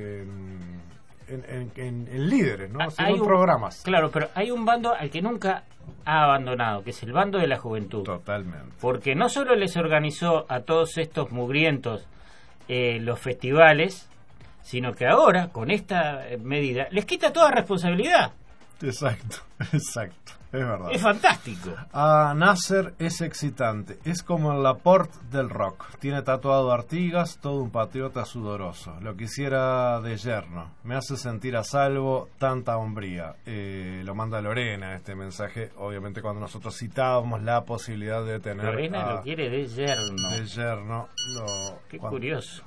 en líderes, ¿no? Hay programas. Claro, pero hay un bando al que nunca ha abandonado, que es el bando de la juventud. Totalmente. Porque no solo les organizó a todos estos mugrientos los festivales, sino que ahora, con esta medida, les quita toda responsabilidad. Exacto, es verdad. Es fantástico. A Nasser es excitante, es como el Laporte del rock. Tiene tatuado Artigas, todo un patriota sudoroso. Lo quisiera de yerno, me hace sentir a salvo tanta hombría. Lo manda Lorena este mensaje, obviamente cuando nosotros citábamos la posibilidad de tener... Lorena lo quiere de yerno. De yerno. Qué curioso.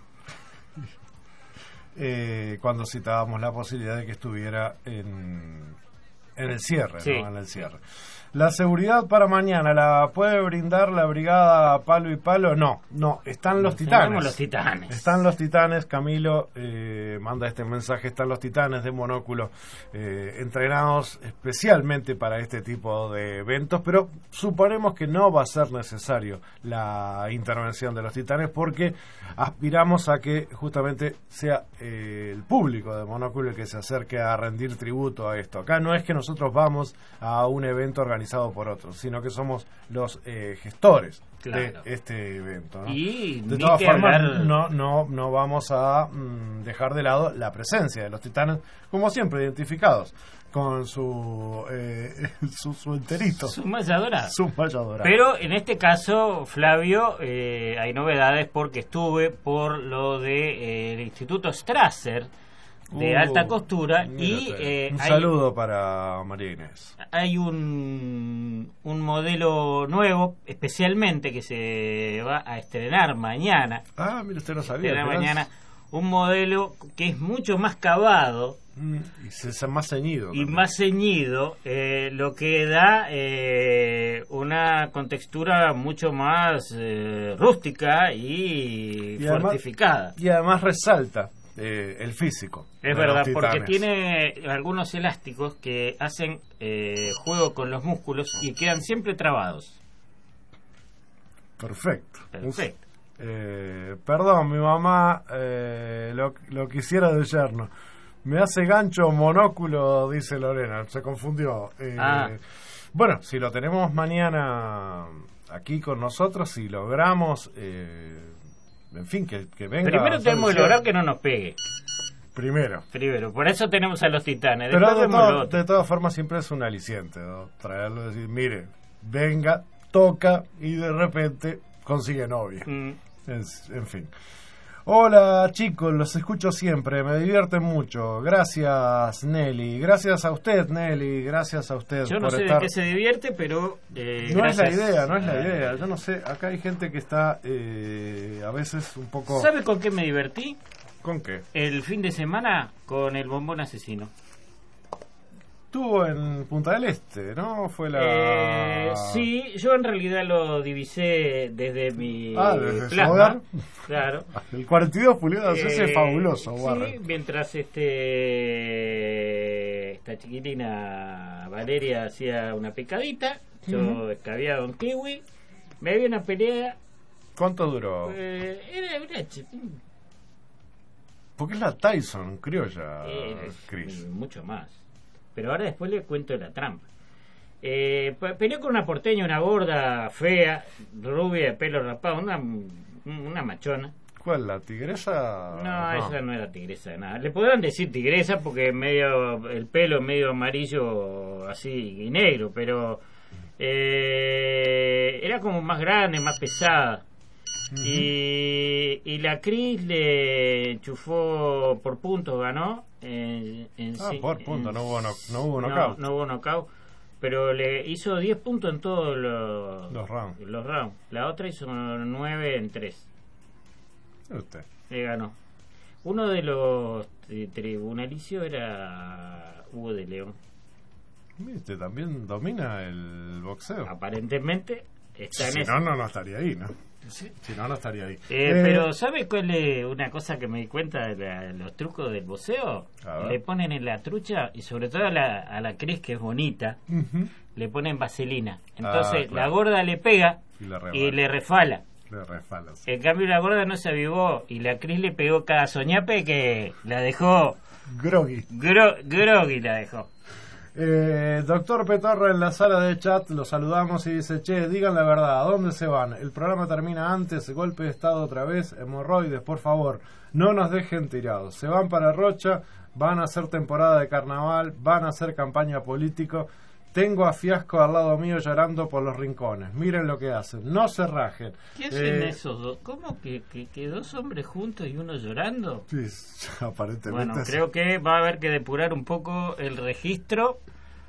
Cuando citábamos la posibilidad de que estuviera en el cierre, sí. ¿no? En el cierre. La seguridad para mañana, ¿la puede brindar la brigada Palo y Palo? No, están los titanes. Están los titanes, Camilo manda este mensaje, están los titanes de Monóculo entrenados especialmente para este tipo de eventos, pero suponemos que no va a ser necesario la intervención de los titanes porque aspiramos a que justamente sea el público de Monóculo el que se acerque a rendir tributo a esto. Acá no es que nosotros vamos a un evento organizado por otros, sino que somos los gestores de este evento, ¿no? Y de todas formas no vamos a dejar de lado la presencia de los titanes, como siempre identificados con su enterito, su malla dorada. Pero en este caso, Flavio, hay novedades porque estuve por lo de el Instituto Strasser de alta costura. Y un saludo para María Inés. Hay un modelo nuevo, especialmente, que se va a estrenar mañana. Mira, usted no sabía. Mañana, un modelo que es mucho más cavado. Y es más ceñido. Y más ceñido, lo que da una contextura mucho más rústica y fortificada. Y además resalta el físico. Es verdad, porque tiene algunos elásticos que hacen juego con los músculos y quedan siempre trabados. Perfecto. Perdón, mi mamá lo quisiera de yerno. Me hace gancho monóculo, dice Lorena. Se confundió. Bueno, si lo tenemos mañana aquí con nosotros, si logramos, en fin, que venga. Primero tenemos que lograr que no nos pegue. Primero, por eso tenemos a los titanes. Pero de todas formas siempre es un aliciente, ¿no? Traerlo y decir, mire, venga, toca y de repente consigue novia. En fin. Hola chicos, los escucho siempre, me divierten mucho. Gracias Nelly, gracias a usted Nelly, gracias a usted. Yo no sé de qué se divierte, pero no es la idea. Yo no sé, acá hay gente que está a veces un poco... ¿Sabe con qué me divertí? ¿Con qué? El fin de semana con el bombón asesino. Estuvo en Punta del Este, ¿no? Fue la... sí, yo en realidad lo divisé desde mi desde plasma. Su hogar. Claro. El 42 pulgadas, ese es fabuloso, Warren. Sí, mientras esta chiquitina Valeria hacía una picadita, yo escabeaba un kiwi, me había una pelea. ¿Cuánto duró? Era una porque es la Tyson criolla, Chris. Mucho más. Pero ahora después le cuento la trampa. Peleó con una porteña, una gorda, fea, rubia, de pelo rapado, una machona. ¿Cuál? ¿La tigresa? No, esa no era tigresa de nada. Le podrán decir tigresa porque el pelo medio amarillo así y negro, pero era como más grande, más pesada. Y la Cris le enchufó por puntos, ganó. Por puntos, no hubo knockout. No hubo knockout, pero le hizo 10 puntos en todos los rounds. La otra hizo 9 en 3. Usted. Ganó. Uno de los tribunalicios era Hugo de León. Este también domina el boxeo. Aparentemente está en eso. No estaría ahí, ¿no? Sí. Si no estaría ahí. Pero ¿sabe cuál es una cosa que me di cuenta de los trucos del boxeo? Le ponen en la trucha, y sobre todo a la Cris, que es bonita, le ponen vaselina. Entonces la gorda le pega y le refala. Sí. En cambio la gorda no se avivó y la Cris le pegó cada soñape que la dejó groggy la dejó. Doctor Petorra en la sala de chat, lo saludamos y dice: che, digan la verdad, ¿a dónde se van? El programa termina antes, golpe de estado otra vez, hemorroides, por favor, no nos dejen tirados. Se van para Rocha, van a hacer temporada de carnaval, van a hacer campaña político. Tengo a Fiasco al lado mío llorando por los rincones. Miren lo que hacen, no se rajen. ¿Qué hacen esos dos? ¿Cómo que dos hombres juntos y uno llorando? Sí, aparentemente. Bueno, creo que va a haber que depurar un poco el registro.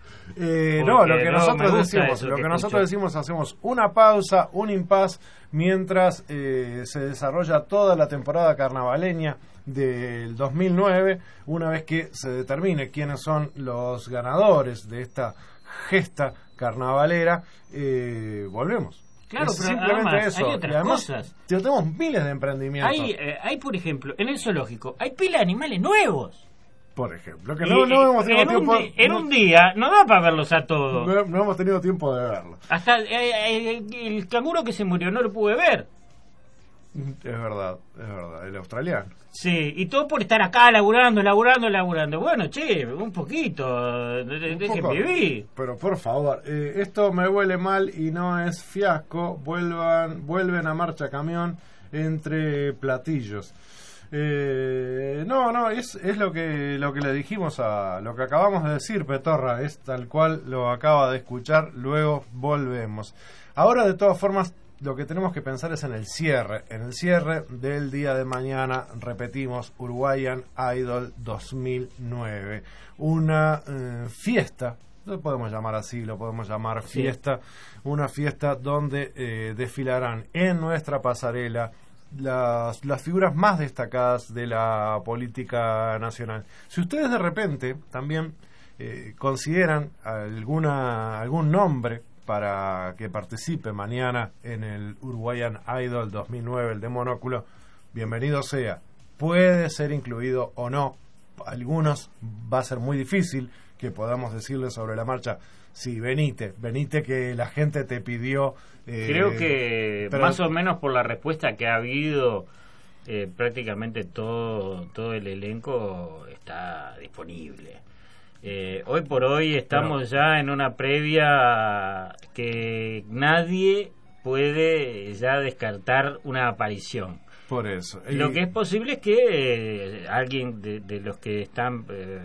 No, lo que nosotros decimos, hacemos una pausa, un impas, mientras se desarrolla toda la temporada carnavaleña del 2009, una vez que se determine quiénes son los ganadores de esta gesta carnavalera, volvemos. Claro, es pero simplemente además, eso. hay otras cosas. Tenemos miles de emprendimientos. Hay, por ejemplo, en el zoológico, hay pila de animales nuevos. Por ejemplo, que no hemos tenido tiempo. Un día, no da para verlos a todos. No hemos tenido tiempo de verlos. Hasta el canguro que se murió no lo pude ver. Es verdad, el australiano. Sí, y todo por estar acá laburando. Bueno, che, un poquito, dejen vivir. Pero por favor, esto me huele mal y no es Fiasco. Vuelven a marcha camión entre platillos. No, es lo que le dijimos lo que acabamos de decir, Petorra, es tal cual lo acaba de escuchar. Luego volvemos. Ahora, de todas formas, lo que tenemos que pensar es en el cierre del día de mañana. Repetimos, Uruguayan Idol 2009, una fiesta, lo podemos llamar así, lo podemos llamar fiesta, una fiesta donde desfilarán en nuestra pasarela las figuras más destacadas de la política nacional. Si ustedes de repente también consideran algún nombre para que participe mañana en el Uruguayan Idol 2009, el de Monóculo, bienvenido sea. Puede ser incluido o no. Algunos va a ser muy difícil que podamos decirle sobre la marcha, sí, venite, que la gente te pidió. Creo que más o menos por la respuesta que ha habido, prácticamente todo el elenco está disponible. Hoy por hoy estamos ya en una previa que nadie puede ya descartar una aparición. Por eso. Lo que es posible es que alguien de los que están,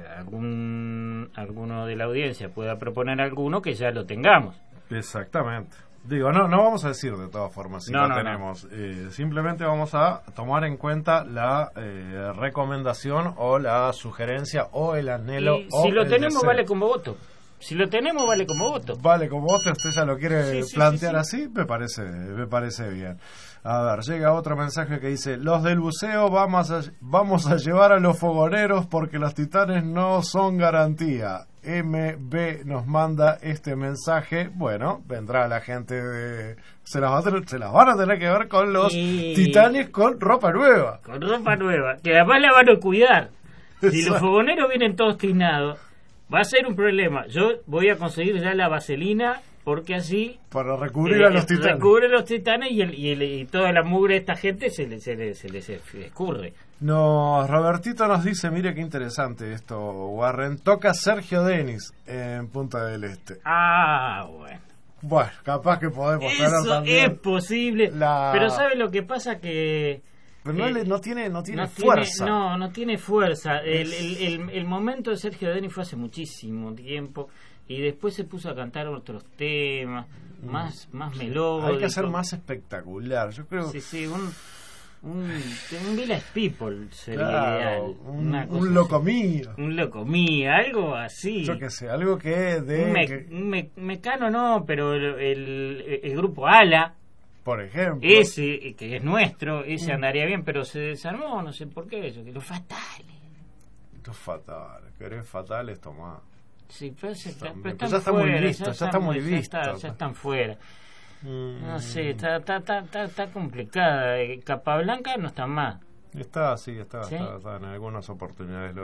alguno de la audiencia pueda proponer alguno que ya lo tengamos. Exactamente. Digo, no vamos a decir de todas formas si lo tenemos. Simplemente vamos a tomar en cuenta la recomendación o la sugerencia o el anhelo. Si lo tenemos, deseo. Vale como voto. Si lo tenemos, vale como voto. Vale como voto, usted ya lo quiere plantear así, me parece bien. A ver, llega otro mensaje que dice: los del buceo vamos a llevar a los fogoneros porque los titanes no son garantía. MB nos manda este mensaje. Bueno, vendrá la gente se las van a tener que ver con los titanes con ropa nueva. Con ropa nueva, que además la van a cuidar. Si los fogoneros vienen todos tinados, va a ser un problema. Yo voy a conseguir ya la vaselina, porque así para recubrir a los titanes. Recubre los titanes y toda la mugre de esta gente se les escurre. No, Robertito nos dice, mire qué interesante esto, Warren, toca Sergio Denis en Punta del Este. Bueno. Bueno, capaz que podemos tener eso también. Es posible, pero ¿sabe lo que pasa? Que pero no tiene fuerza. No tiene fuerza. El momento de Sergio Denis fue hace muchísimo tiempo y después se puso a cantar otros temas más melódicos. Hay que hacer más espectacular, yo creo. Sí, un Village People sería ideal. Un Locomía. Un Locomía, algo así. Yo qué sé, algo que un Mecano no, pero el grupo Ala, por ejemplo, ese que es nuestro, ese andaría bien, pero se desarmó, no sé por qué, eso, que los Fatales. Los Fatales, querés Fatales, tomá. Sí, pero ya está muy visto, ya está muy visto. Ya están fuera. No sé, está complicada. Capablanca no está más. Está en algunas oportunidades.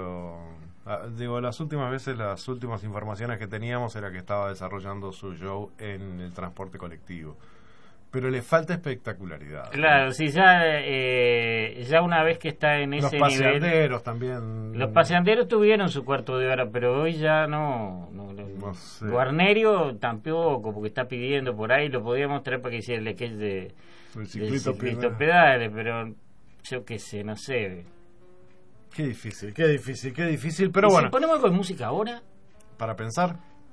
Las últimas veces, las últimas informaciones que teníamos era que estaba desarrollando su show en el transporte colectivo. Pero le falta espectacularidad. Claro, sí, ya una vez que está en ese nivel. Los paseanderos también. Los paseanderos tuvieron su cuarto de hora, pero hoy ya no sé. Guarnerio tampoco, porque está pidiendo por ahí, lo podíamos traer para que hiciera el sketch de ciclito pedales, pero yo qué sé, no sé. Qué difícil, pero bueno. Si ponemos algo de música ahora. Para pensar,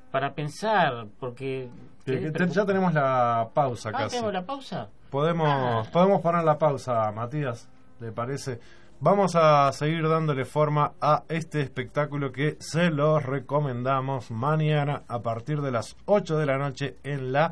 porque ya tenemos la pausa casi. ¿Tenemos la pausa? Podemos poner la pausa, Matías, ¿le parece? Vamos a seguir dándole forma a este espectáculo que se los recomendamos mañana a partir de las 8 de la noche en la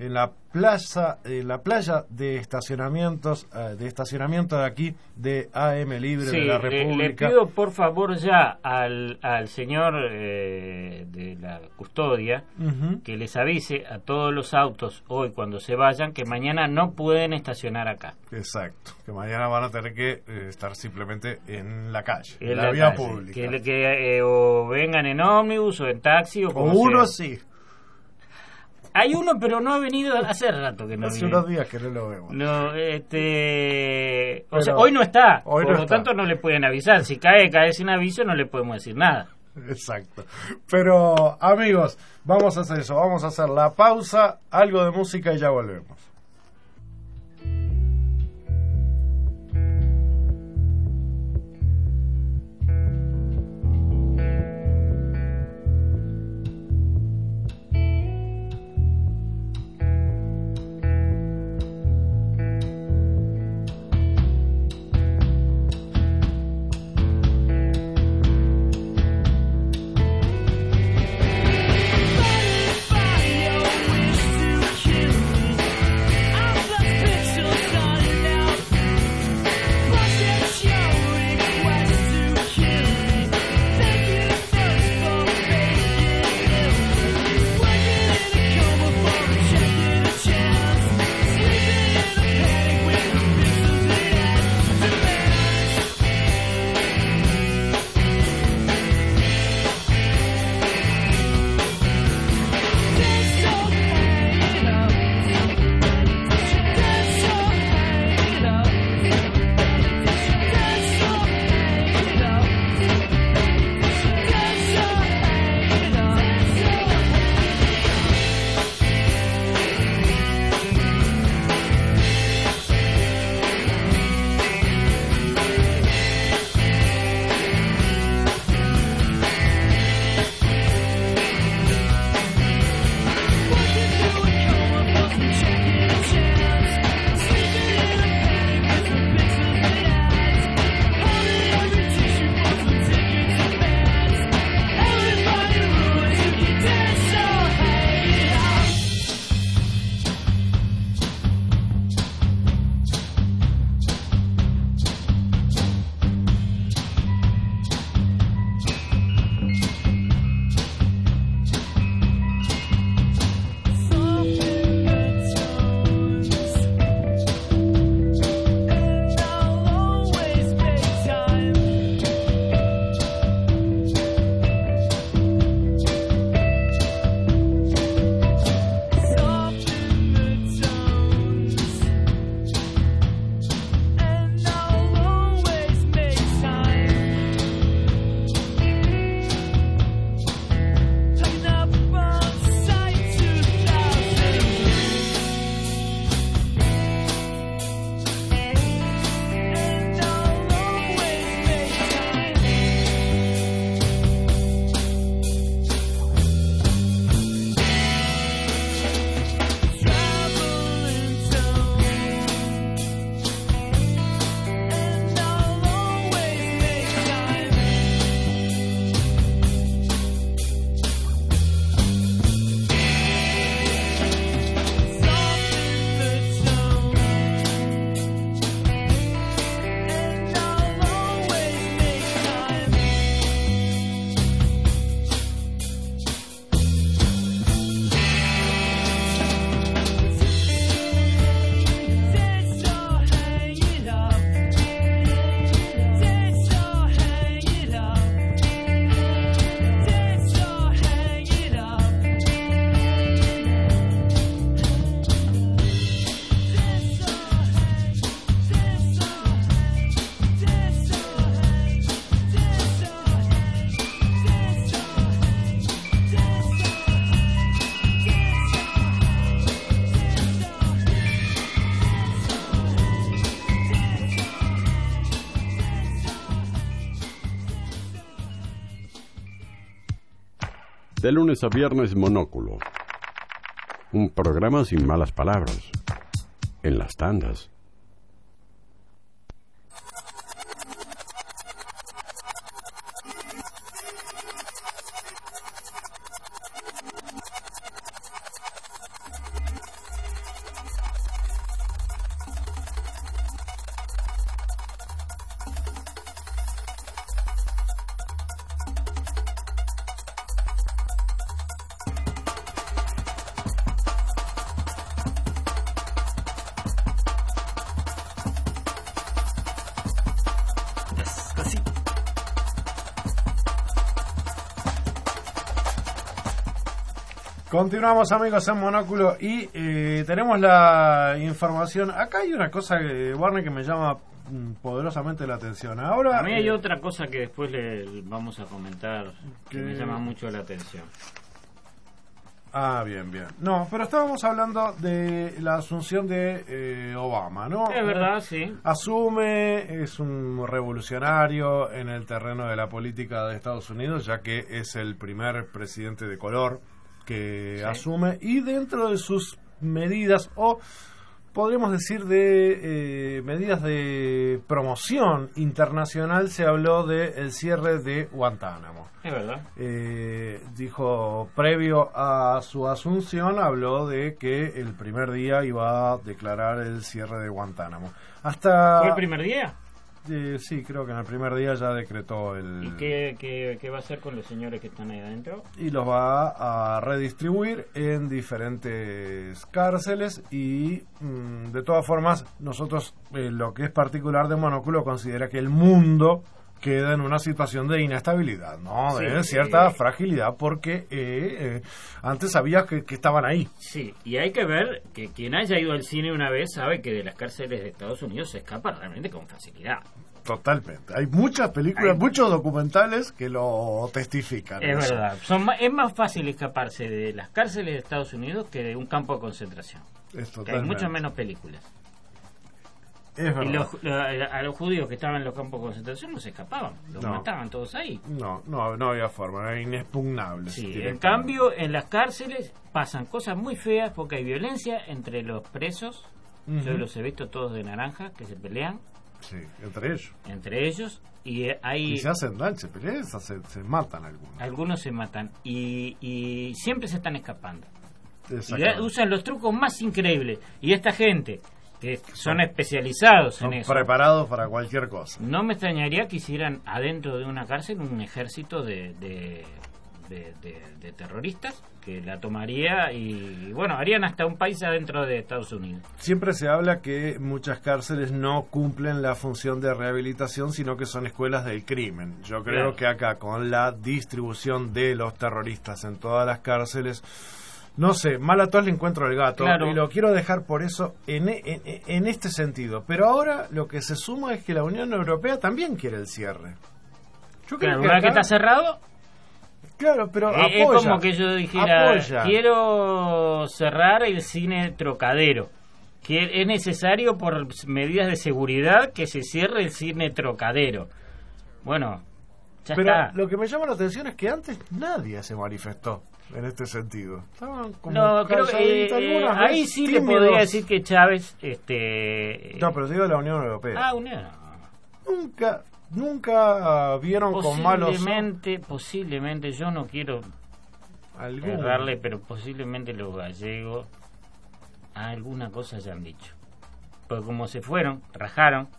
playa de estacionamiento de aquí de AM Libre de la República. Le pido por favor ya al señor de la custodia que les avise a todos los autos hoy cuando se vayan que mañana no pueden estacionar acá. Exacto, que mañana van a tener que estar simplemente en la calle, en la vía pública. Que o vengan en ómnibus o en taxi o como uno sea. Sí. Hay uno, pero no ha venido hace rato que no hace viene. Unos días que no lo vemos. No, o sea, hoy no está. Por lo tanto, no le pueden avisar. Si cae sin aviso, no le podemos decir nada. Exacto. Pero, amigos, vamos a hacer eso. Vamos a hacer la pausa, algo de música y ya volvemos. De lunes a viernes, Monóculo. Un programa sin malas palabras. En las tandas. Continuamos, amigos, en Monóculo y tenemos la información. Acá hay una cosa, Warner, que me llama poderosamente la atención. Ahora, a mí hay otra cosa que después le vamos a comentar que me llama mucho la atención. Ah, bien. No, pero estábamos hablando de la asunción de Obama, ¿no? Es verdad, sí. Asume, es un revolucionario en el terreno de la política de Estados Unidos, ya que es el primer presidente de color que asume, y dentro de sus medidas, o podríamos decir de medidas de promoción internacional, se habló del cierre de Guantánamo. Es verdad. Dijo, previo a su asunción, habló de que el primer día iba a declarar el cierre de Guantánamo. ¿Fue el primer día? Sí, creo que en el primer día ya decretó el... ¿Y qué va a hacer con los señores que están ahí adentro? Y los va a redistribuir en diferentes cárceles y, de todas formas, nosotros, lo que es particular de Monóculo, considera que el mundo queda en una situación de inestabilidad, ¿no? De cierta fragilidad, porque antes sabías que estaban ahí. Sí, y hay que ver que quien haya ido al cine una vez sabe que de las cárceles de Estados Unidos se escapa realmente con facilidad. Totalmente. Hay muchas películas, muchos documentales que lo testifican. Es verdad. Es más fácil escaparse de las cárceles de Estados Unidos que de un campo de concentración. Hay muchas menos películas. Es verdad. Y a los judíos que estaban en los campos de concentración no se escapaban, los mataban todos ahí. No había forma, era inexpugnable. Sí, en cambio, en las cárceles pasan cosas muy feas porque hay violencia entre los presos. Yo los he visto todos de naranja, que se pelean. Sí, entre ellos. Entre ellos. Y se hacen daño, se pelean, se matan algunos. Algunos se matan y siempre se están escapando. Y usan los trucos más increíbles. Y esta gente que son especializados en eso, preparados para cualquier cosa. No me extrañaría que hicieran adentro de una cárcel un ejército de terroristas que la tomaría y harían hasta un país adentro de Estados Unidos. Siempre se habla que muchas cárceles no cumplen la función de rehabilitación, sino que son escuelas del crimen. Yo creo que acá, con la distribución de los terroristas en todas las cárceles, no sé, mal a todos le encuentro el gato, y lo quiero dejar por eso en este sentido. Pero ahora lo que se suma es que la Unión Europea también quiere el cierre. Yo creo que está cerrado. Claro, pero apoya, es como que yo dijera, quiero cerrar el cine Trocadero. Que es necesario por medidas de seguridad que se cierre el cine Trocadero. Bueno, ya pero está. Lo que me llama la atención es que antes nadie se manifestó en este sentido. Estaban como creo que ahí sí tímidos. Le podría decir que Chávez No, pero digo de la Unión Europea. Unión. Nunca vieron con malos posiblemente, yo no quiero errarle, pero posiblemente los gallegos alguna cosa hayan dicho. Porque como se fueron, rajaron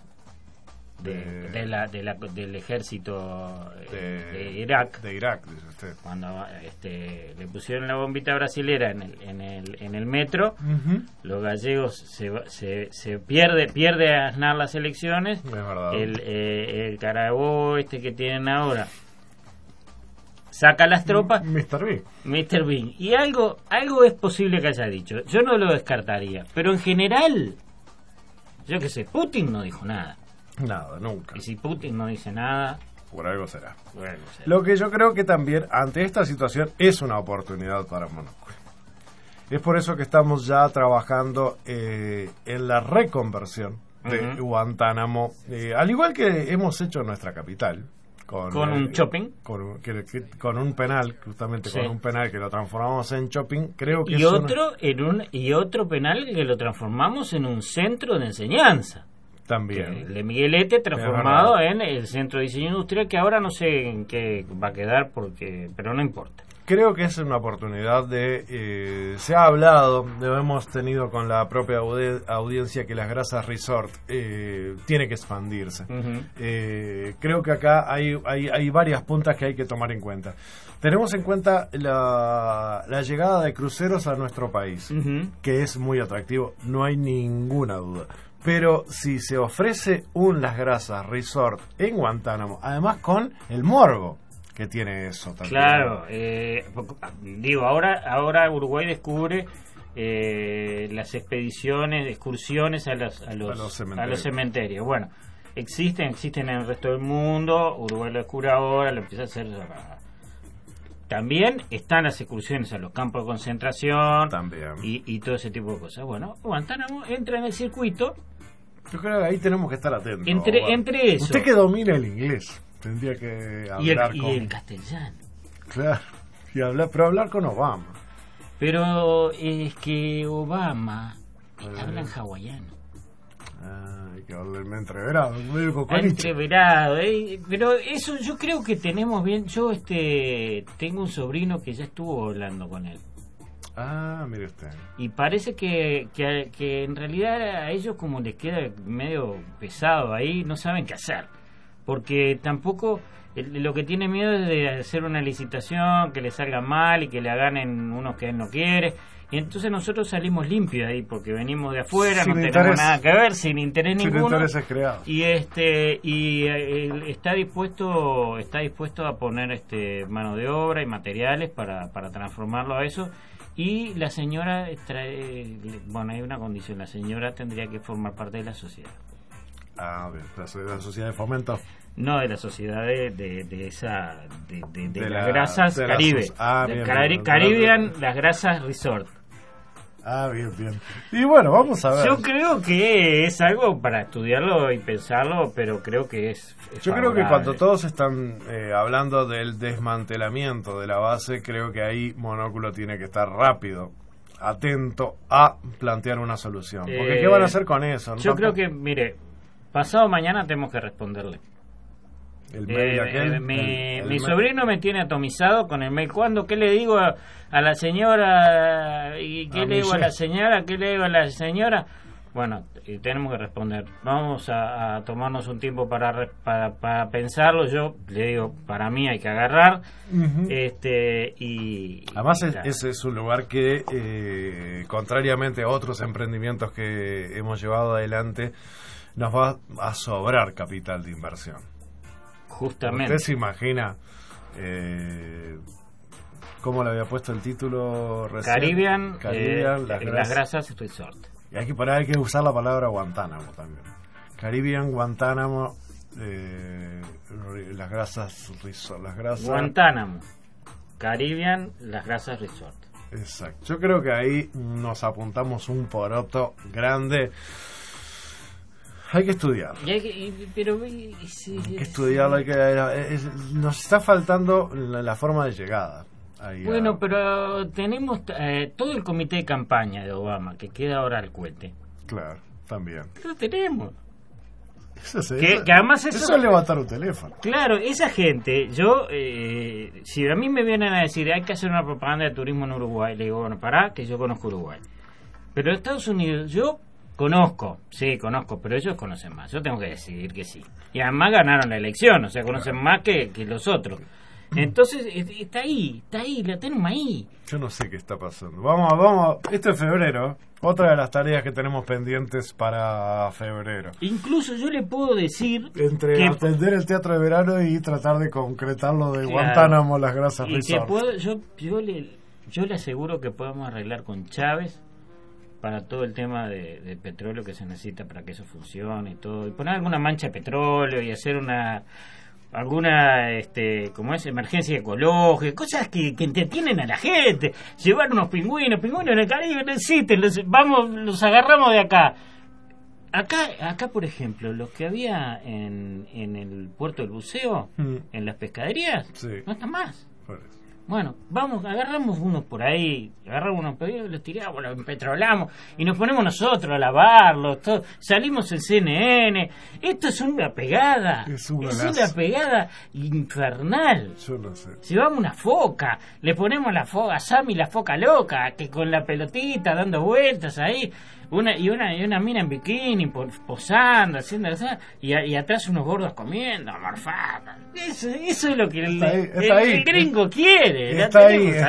del ejército de Irak. De Irak, dice usted. Cuando le pusieron la bombita brasilera en el metro, los gallegos se pierde a Aznar las elecciones. Es verdad. El Carabobo que tienen ahora saca las tropas. Mr. Bean. Y algo es posible que haya dicho. Yo no lo descartaría. Pero en general, yo qué sé, Putin no dijo nada. Nada, nunca. Y si Putin no dice nada, por algo será. Lo que yo creo que también ante esta situación es una oportunidad para Monóculo. Es por eso que estamos ya trabajando en la reconversión de Guantánamo, al igual que hemos hecho en nuestra capital, con un shopping. Con un penal, justamente con un penal que lo transformamos en shopping, creo que y otro penal que lo transformamos en un centro de enseñanza. También. El de Miguelete transformado en el Centro de Diseño Industrial, que ahora no sé en qué va a quedar, pero no importa. Creo que es una oportunidad se ha hablado, hemos tenido con la propia audiencia que Las Grasas Resort tiene que expandirse. Creo que acá hay varias puntas que hay que tomar en cuenta. Tenemos en cuenta la llegada de cruceros a nuestro país, que es muy atractivo, no hay ninguna duda. Pero si se ofrece un Las Grasas Resort en Guantánamo, además con el morbo que tiene eso también. Claro, ahora Uruguay descubre las expediciones, excursiones a los cementerios. Bueno, existen en el resto del mundo, Uruguay lo descubre ahora, lo empieza a hacer. También están las excursiones a los campos de concentración también. Y todo ese tipo de cosas. Bueno, Guantánamo entra en el circuito. Yo creo que ahí tenemos que estar atentos. Entre eso. Usted que domina el inglés tendría que hablar y el castellano. Claro, pero hablar con Obama. Pero es que Obama habla en hawaiano. Hay que hablarme entreverado. Entreverado, pero eso yo creo que tenemos bien. Yo tengo un sobrino que ya estuvo hablando con él. Mire usted. Y parece que en realidad a ellos como les queda medio pesado ahí, no saben qué hacer. Porque tampoco lo que tiene miedo es de hacer una licitación que le salga mal y que le ganen unos que él no quiere. Y entonces nosotros salimos limpios ahí porque venimos de afuera, no tenemos nada que ver, sin interés ninguno. Sin intereses creados. Y él está dispuesto a poner mano de obra y materiales para transformarlo a eso. Y la señora hay una condición, la señora tendría que formar parte de la sociedad. Bien, la sociedad de fomento. No, de la sociedad de las grasas Caribe. Caribbean, Las Grasas Resort. Bien. Y bueno, vamos a ver. Yo creo que es algo para estudiarlo y pensarlo, pero creo que es yo creo que cuando todos están hablando del desmantelamiento de la base, creo que ahí Monóculo tiene que estar rápido, atento a plantear una solución. Porque ¿qué van a hacer con eso? Yo creo que, mire, pasado mañana tenemos que responderle. El mail mi sobrino me tiene atomizado con el mail. ¿Qué le digo a la señora? ¿Y qué le digo a la señora? ¿Qué le digo a la señora? Bueno, tenemos que responder. Vamos a tomarnos un tiempo para pensarlo. Yo le digo, para mí hay que agarrar. Y además ese es un lugar que, contrariamente a otros emprendimientos que hemos llevado adelante, nos va a sobrar capital de inversión. Justamente. ¿Usted se imagina cómo le había puesto el título recién? Caribbean Las Grasas Resort. Y hay que usar la palabra Guantánamo también. Caribbean, Guantánamo, Las Grasas Resort. Guantánamo, Caribbean, Las Grasas Resort. Exacto. Yo creo que ahí nos apuntamos un poroto grande. Hay que estudiar. Hay que estudiarlo. Nos está faltando la forma de llegada. Bueno, pero tenemos todo el comité de campaña de Obama, que queda ahora al cohete. Claro, también. Lo tenemos. Que además eso es levantar un teléfono. Claro, esa gente, si a mí me vienen a decir hay que hacer una propaganda de turismo en Uruguay, le digo, bueno, pará, que yo conozco Uruguay. Pero en Estados Unidos, yo conozco, pero ellos conocen más. Yo tengo que decidir que sí. Y además ganaron la elección, o sea, conocen más que los otros. Entonces, está ahí, la tenemos ahí. Yo no sé qué está pasando. Vamos, esto es febrero. Otra de las tareas que tenemos pendientes para febrero. Incluso yo le puedo decir entre atender el teatro de verano y tratar de concretar lo de Guantánamo, Las Grasas Resort. Yo le aseguro que podemos arreglar con Chávez para todo el tema de petróleo que se necesita para que eso funcione y todo, y poner alguna mancha de petróleo y hacer alguna emergencia ecológica, cosas que entretienen a la gente. Llevar unos pingüinos en el Caribe no existen, los agarramos de acá. Acá, por ejemplo, los que había en el puerto del buceo, en las pescaderías, no están más. Bueno, agarramos unos por ahí, los tiramos, los empetrolamos y nos ponemos nosotros a lavarlos, todo. Salimos en CNN. Esto es una pegada. Es una pegada infernal. Yo no sé. Llevamos una foca, le ponemos la foca a Sammy, la foca loca, que con la pelotita dando vueltas ahí. Una mina en bikini posando, haciendo y atrás unos gordos comiendo, morfando. Eso es lo que el gringo quiere. Está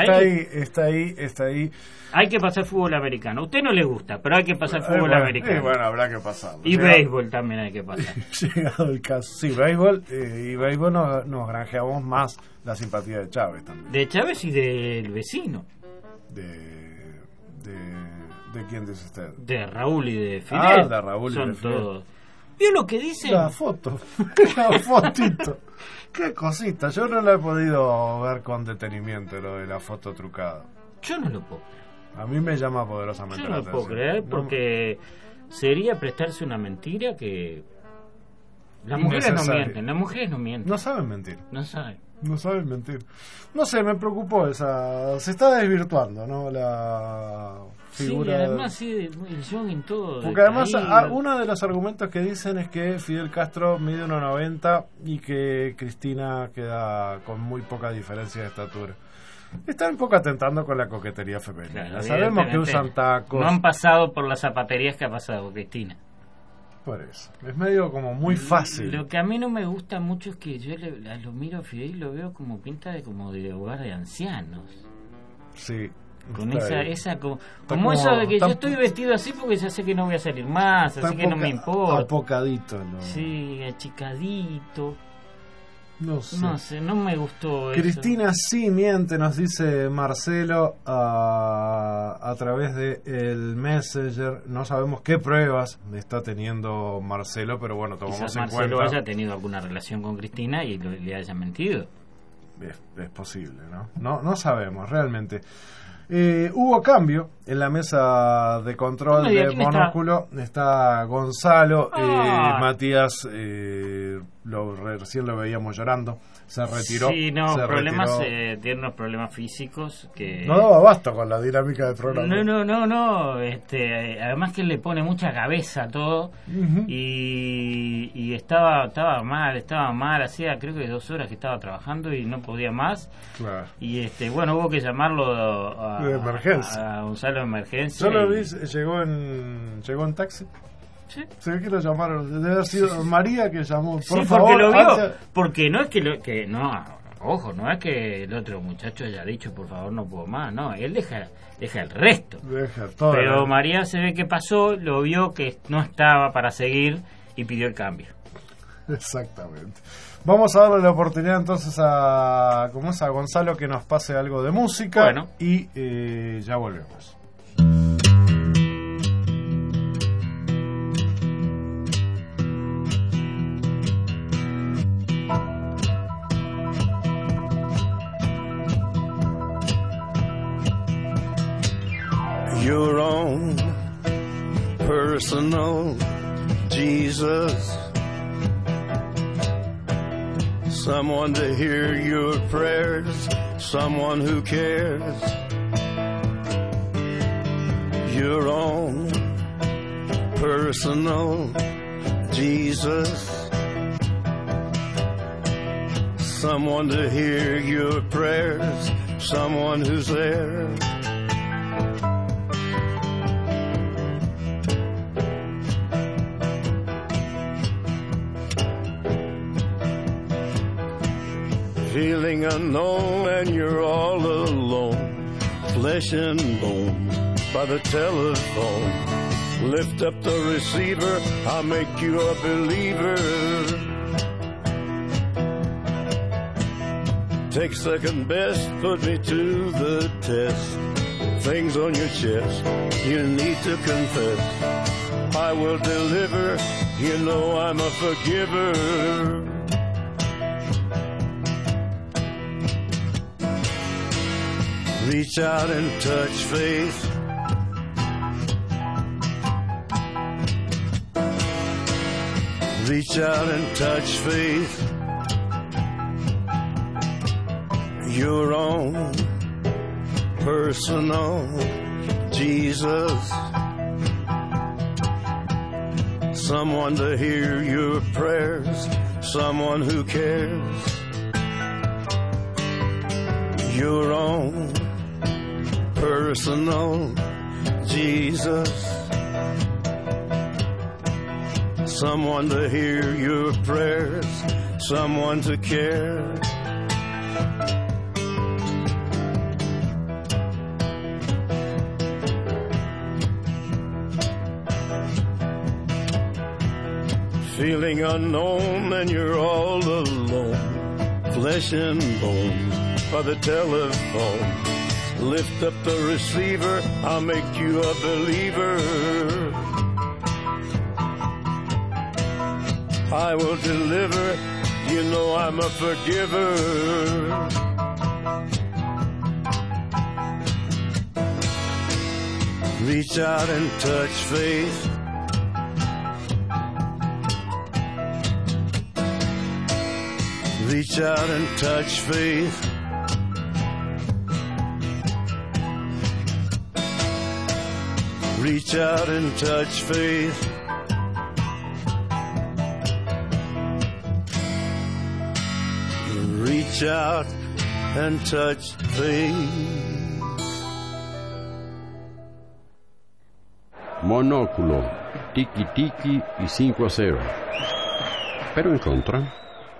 ahí. Hay que pasar fútbol americano. A usted no le gusta, pero hay que pasar fútbol americano. Bueno, habrá que pasarlo. Y béisbol también hay que pasar. Llegado el caso. Sí, béisbol. Y béisbol nos granjeamos más la simpatía de Chávez también. De Chávez y del vecino. ¿De quién dice usted? De Raúl y de Fidel. De Raúl y de Fidel. Todos. ¿Vio lo que dice? La foto. La fotito. Qué cosita. Yo no la he podido ver con detenimiento, lo de la foto trucada. Yo no lo puedo creer. A mí me llama poderosamente la atención. Yo no lo puedo creer porque sería prestarse una mentira que... Las mujeres no mienten. No saben mentir. No saben mentir. No sé, me preocupó esa... Se está desvirtuando, ¿no? La figura... Sí, además el jogging todo... Porque además uno de los argumentos que dicen es que Fidel Castro mide 1,90 y que Cristina queda con muy poca diferencia de estatura. Están un poco atentando con la coquetería femenina. Claro, sabemos que usan tacos. No han pasado por las zapaterías que ha pasado Cristina. Por eso. Es medio como muy fácil. Lo que a mí no me gusta mucho es que yo lo miro a Fidel y lo veo como pinta de hogar de ancianos. Sí. Con esa como eso de que yo estoy vestido así porque ya sé que no voy a salir más, así que no me importa. Apocadito, ¿no? Sí, achicadito. No sé, no me gustó Cristina eso. Sí miente, nos dice Marcelo a través de el Messenger. No sabemos qué pruebas está teniendo Marcelo, pero bueno, tomamos quizás en Marcelo cuenta. haya tenido alguna relación con Cristina y le haya mentido. Es posible, ¿no? No sabemos realmente. Hubo cambio en la mesa de control de Monóculo. Está Gonzalo, Matías, recién lo veíamos llorando, se retiró. Sí, tiene unos problemas físicos que... No daba abasto con la dinámica del programa. No. Además que le pone mucha cabeza a todo. Uh-huh. Y estaba mal, hacía creo que 2 horas que estaba trabajando y no podía más. Claro. Y hubo que llamarlo de emergencia. A Gonzalo de emergencia. Yo lo vi, llegó en taxi. Sí. Se ve que lo llamaron. Debe haber sido María que llamó. Por favor, porque lo vio. Porque no es ojo, no es que el otro muchacho haya dicho por favor no puedo más. No, él deja el resto. Deja todo. Pero María se ve que pasó, lo vio que no estaba para seguir y pidió el cambio. Exactamente. Vamos a darle la oportunidad entonces a Gonzalo que nos pase algo de música. Bueno. Y ya volvemos. Your own personal Jesus, someone to hear your prayers, someone who cares. Your own personal Jesus, someone to hear your prayers, someone who's there. Feeling unknown and you're all alone, flesh and bone by the telephone. Lift up the receiver, I'll make you a believer. Take second best, put me to the test. Things on your chest, you need to confess. I will deliver, you know I'm a forgiver. Reach out and touch faith. Reach out and touch faith. Your own personal Jesus. Someone to hear your prayers. Someone who cares. Your own personal Jesus. Someone to hear your prayers. Someone to care. Feeling unknown and you're all alone. Flesh and bone by the telephone. Lift up the receiver, I'll make you a believer. I will deliver, you know I'm a forgiver. Reach out and touch faith. Reach out and touch faith. Reach out and touch faith. Reach out and touch faith. Monóculo, tiki tiki y 5-0. Pero en contra.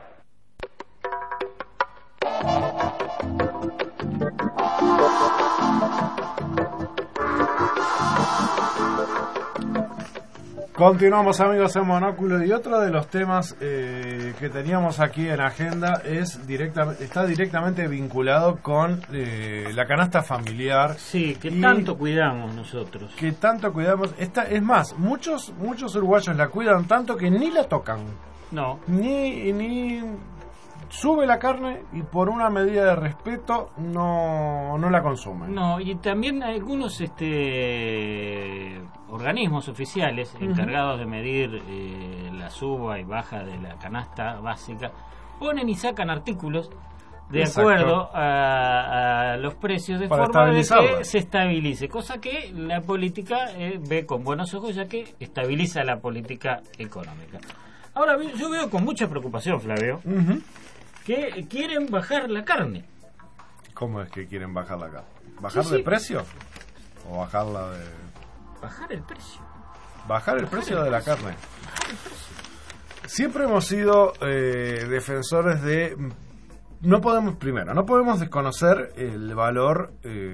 Continuamos, amigos, en Monóculo, y otro de los temas que teníamos aquí en agenda está directamente vinculado con la canasta familiar. Sí, que tanto cuidamos nosotros. Que tanto cuidamos. Es más, muchos uruguayos la cuidan tanto que ni la tocan. No. Ni sube la carne y por una medida de respeto no la consumen. No, y también algunos organismos oficiales encargados de medir la suba y baja de la canasta básica ponen y sacan artículos de Exacto. acuerdo a los precios de para forma de que se estabilice, cosa que la política ve con buenos ojos, ya que estabiliza la política económica. Ahora, yo veo con mucha preocupación, Flavio, que quieren bajar la carne. ¿Cómo es que quieren bajar la carne? ¿Bajar Sí. de precio? ¿O bajarla de...? Bajar el precio. Bajar el precio de la carne. Siempre hemos sido defensores de... No podemos desconocer el valor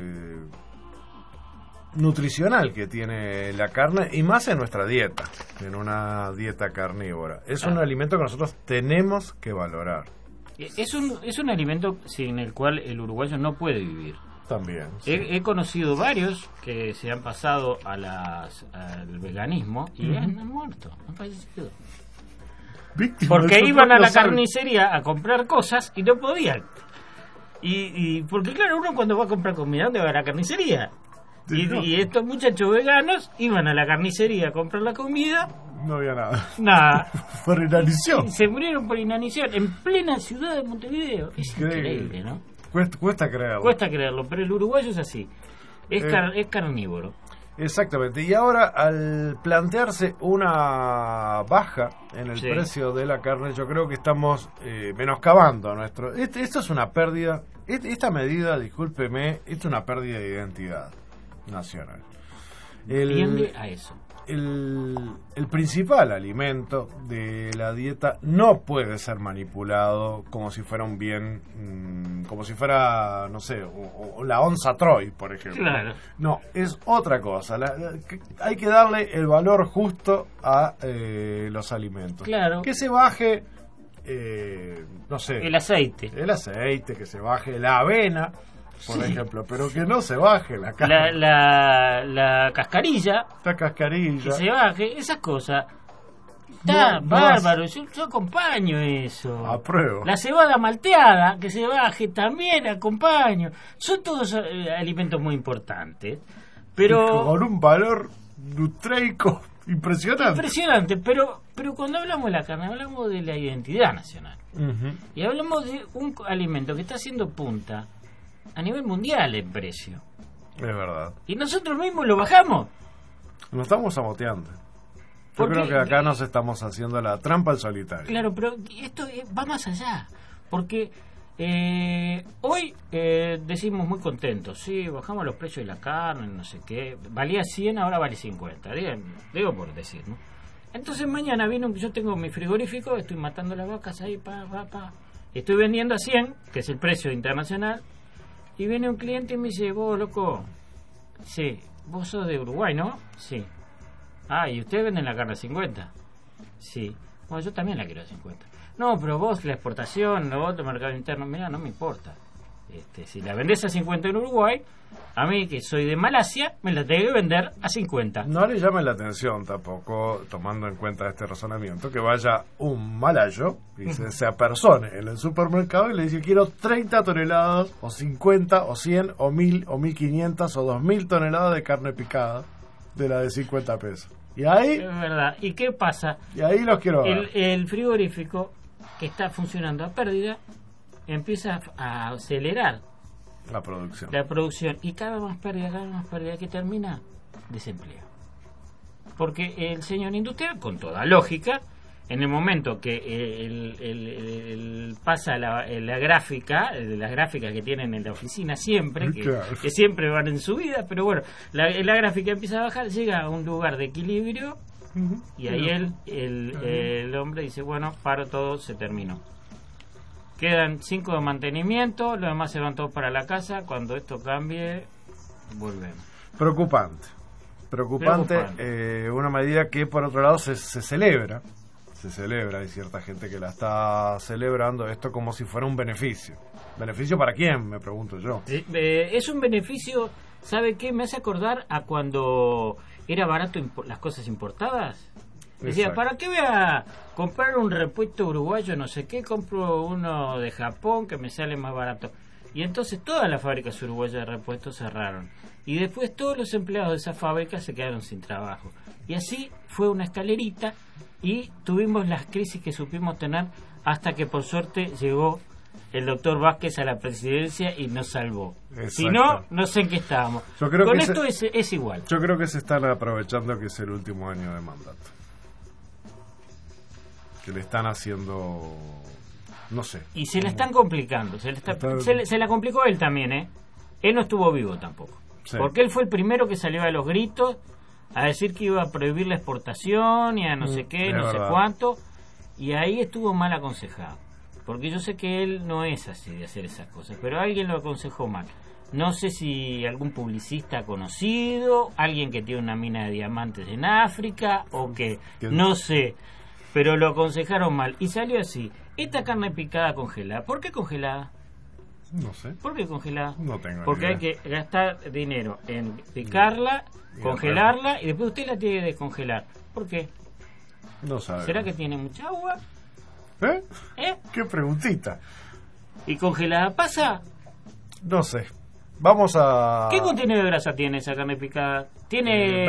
nutricional que tiene la carne, y más en nuestra dieta, en una dieta carnívora. Es un alimento que nosotros tenemos que valorar. Es un alimento sin el cual el uruguayo no puede vivir. También. Sí. He conocido varios que se han pasado al veganismo y han muerto, han fallecido. Porque iban a la carnicería a comprar cosas y no podían. Y porque claro, uno cuando va a comprar comida, ¿dónde va a la carnicería? Y estos muchachos veganos iban a la carnicería a comprar la comida. No había nada. Por inanición. Se murieron por inanición en plena ciudad de Montevideo. Es increíble, ¿no? Cuesta creerlo. Cuesta creerlo, pero el uruguayo es así. Es carnívoro. Exactamente. Y ahora, al plantearse una baja en el precio de la carne, yo creo que estamos menoscabando nuestro... Esto es una pérdida... Esta medida, discúlpeme, es una pérdida de identidad nacional. Tiende a eso. El principal alimento de la dieta no puede ser manipulado como si fuera un bien, como si fuera, no sé, o la onza Troy, por ejemplo. Claro. No, es otra cosa. Hay que darle el valor justo a los alimentos. Claro. Que se baje, no sé, el aceite, que se baje la avena, por ejemplo, pero que no se baje la carne. La cascarilla. La cascarilla. Que se baje, esas cosas. Está bárbaro, yo acompaño eso. Apruebo. La cebada malteada, que se baje, también acompaño. Son todos alimentos muy importantes, pero... Con un valor nutraico Impresionante. pero cuando hablamos de la carne, hablamos de la identidad nacional. Y hablamos de un alimento que está haciendo punta a nivel mundial en precio. Es verdad. Y nosotros mismos lo bajamos. Nos estamos saboteando. Yo creo que acá nos estamos haciendo la trampa al solitario. Claro, pero esto va más allá. Porque hoy decimos muy contentos, sí, bajamos los precios de la carne, no sé qué. Valía 100, ahora vale 50. Digo por decir, ¿no? Entonces mañana yo tengo mi frigorífico, estoy matando las vacas ahí, estoy vendiendo a 100, que es el precio internacional. Y viene un cliente y me dice, vos, loco, sí, vos sos de Uruguay, ¿no? Sí. Ah, ¿y ustedes venden la carne a 50? Sí. Bueno, yo también la quiero a 50. No, pero vos la exportación, vos el mercado interno, mira, no me importa. Si la vendés a 50 en Uruguay, a mí que soy de Malasia, me la tengo que vender a 50. No le llame la atención tampoco, tomando en cuenta este razonamiento, que vaya un malayo y se apersone en el supermercado y le dice, quiero 30 toneladas, o 50, o 100, o 1000, o 1500, o 2000 toneladas de carne picada, de la de 50 pesos. Y ahí... Es verdad. ¿Y qué pasa? Y ahí los quiero ver. El frigorífico, que está funcionando a pérdida, empieza a acelerar la producción y cada vez más pérdida, que termina desempleo, porque el señor industrial, con toda lógica, en el momento que pasa la gráfica, de las gráficas que tienen en la oficina siempre, que siempre van en subida, pero bueno, la gráfica empieza a bajar, llega a un lugar de equilibrio, y ahí el hombre dice, bueno, paro todo, se terminó. Quedan 5 de mantenimiento, los demás se van todos para la casa. Cuando esto cambie, volvemos. Preocupante. Una medida que por otro lado se celebra. Hay cierta gente que la está celebrando esto como si fuera un beneficio. ¿Beneficio para quién? Me pregunto yo. Es un beneficio, ¿sabe qué? Me hace acordar a cuando era barato las cosas importadas. Decía, exacto. ¿Para qué voy a comprar un repuesto uruguayo, no sé qué? Compro uno de Japón que me sale más barato. Y entonces todas las fábricas uruguayas de repuestos cerraron. Y después todos los empleados de esa fábrica se quedaron sin trabajo. Y así fue una escalerita y tuvimos las crisis que supimos tener hasta que por suerte llegó el doctor Vázquez a la presidencia y nos salvó. Exacto. Si no, no sé en qué estábamos. Con esto es igual. Yo creo que se están aprovechando que es el último año de mandato. Que le están haciendo, no sé. Y se la están complicando. Se la complicó él también, ¿eh? Él no estuvo vivo tampoco. Sí. Porque él fue el primero que salió a los gritos a decir que iba a prohibir la exportación y a no sé qué, no sé cuánto. Y ahí estuvo mal aconsejado. Porque yo sé que él no es así de hacer esas cosas, pero alguien lo aconsejó mal. No sé si algún publicista conocido, alguien que tiene una mina de diamantes en África, o que, no sé, pero lo aconsejaron mal. Y salió así, esta carne picada congelada. ¿Por qué congelada? No sé. ¿Por qué congelada? No tengo Porque ni idea. Hay que gastar dinero en picarla, congelarla, y después usted la tiene que descongelar. ¿Por qué? No sabe. ¿Será que tiene mucha agua? ¿Eh? ¿Qué preguntita? ¿Y congelada pasa? No sé. Vamos a... ¿Qué contenido de grasa tiene esa carne picada? Tiene...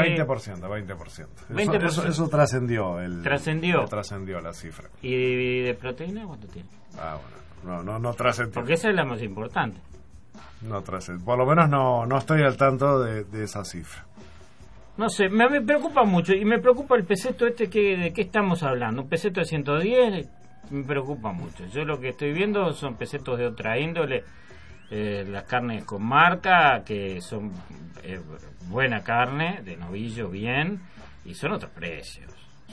20%. Eso trascendió. Trascendió la cifra. ¿Y de proteína cuánto tiene? Ah, bueno. No trascendió. Porque esa es la más importante. No trascendió. Por lo menos no estoy al tanto de esa cifra. No sé, me preocupa mucho. Y me preocupa el peseto ¿de qué estamos hablando? ¿Un peseto de 110? Me preocupa mucho. Yo lo que estoy viendo son pesetos de otra índole. Las carnes con marca, que son buena carne, de novillo, bien, y son otros precios.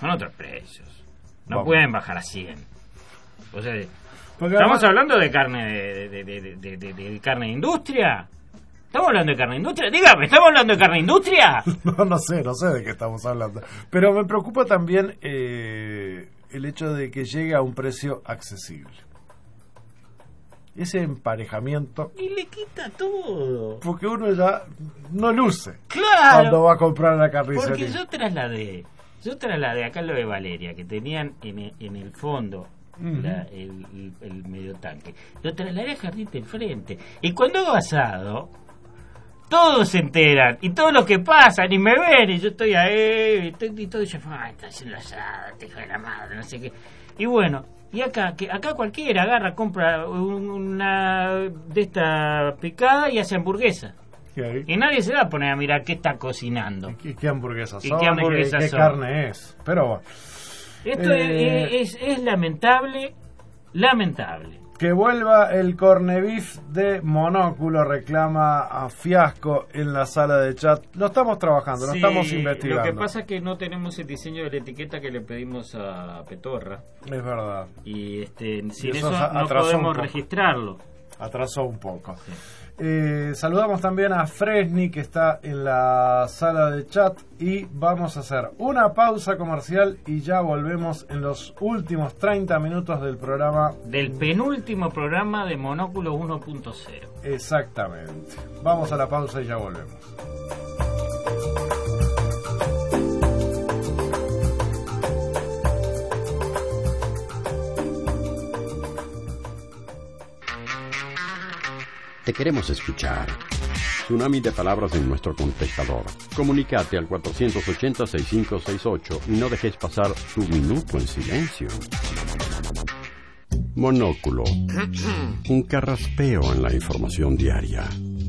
No pueden bajar a 100. O sea, ¿estamos hablando de carne de carne de industria? ¿Estamos hablando de carne de industria? Dígame, ¿estamos hablando de carne de industria? No sé de qué estamos hablando. Pero me preocupa también el hecho de que llegue a un precio accesible. Ese emparejamiento. Y le quita todo. Porque uno ya no luce. Claro. Cuando va a comprar la carnicería. Porque yo trasladé acá lo de Valeria, que tenían en el fondo el medio tanque. Lo trasladé al jardín del frente. Y cuando hago asado, todos se enteran, y todos los que pasan, y me ven, y yo estoy ahí, y todo, y yo, está haciendo asado, hijo de la madre, no sé qué. Y bueno, y acá cualquiera agarra, compra una de esta picada y hace hamburguesa. Y nadie se va a poner a mirar qué está cocinando. ¿Qué hamburguesas son? ¿Qué carne es? Pero bueno. Esto es lamentable. Que vuelva el corned beef de Monóculo, reclama a Fiasco en la sala de chat. Lo estamos trabajando, lo estamos investigando. Lo que pasa es que no tenemos el diseño de la etiqueta que le pedimos a Petorra. Es verdad. Y sin eso no podemos registrarlo. Atrasó un poco. Sí. Saludamos también a Fresny, que está en la sala de chat, y vamos a hacer una pausa comercial y ya volvemos en los últimos 30 minutos del programa. Del penúltimo programa de Monóculo 1.0. Exactamente. Vamos a la pausa y ya volvemos. Te queremos escuchar. Tsunami de palabras en nuestro contestador. Comunicate al 480-6568 y no dejes pasar tu minuto en silencio. Monóculo. Un carraspeo en la información diaria.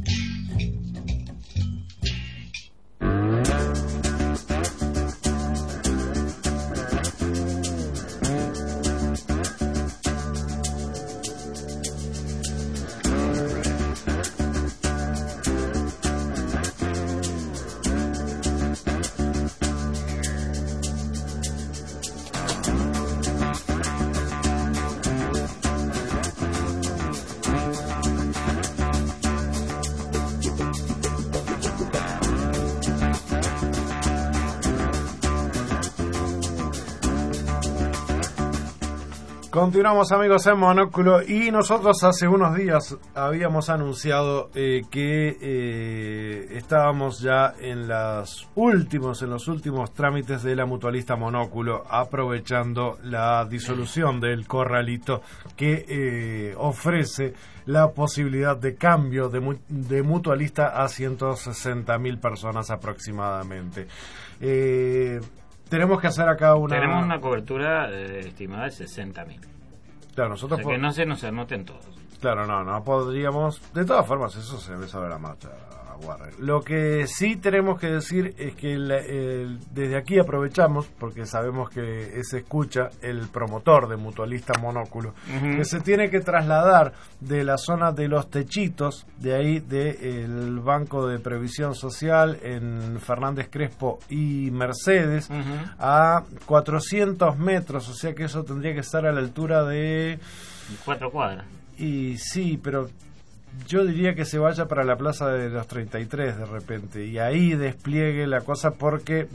Continuamos, amigos, en Monóculo, y nosotros hace unos días habíamos anunciado que estábamos ya en los últimos trámites de la mutualista Monóculo, aprovechando la disolución del corralito que ofrece la posibilidad de cambio de mutualista a 160.000 personas aproximadamente. Tenemos que hacer acá Tenemos una cobertura estimada de 60.000. Claro, nosotros... O sea que no se nos anoten todos. Claro, no podríamos... De todas formas, eso se ve sobre la marcha, Warren. Lo que sí tenemos que decir es que desde aquí aprovechamos, porque sabemos que se escucha el promotor de Mutualista Monóculo, que se tiene que trasladar de la zona de Los Techitos, de ahí del Banco de Previsión Social en Fernández Crespo y Mercedes, a 400 metros, o sea que eso tendría que estar a la altura de... 4 cuadras. Y sí, pero yo diría que se vaya para la Plaza de los 33 de repente, y ahí despliegue la cosa, porque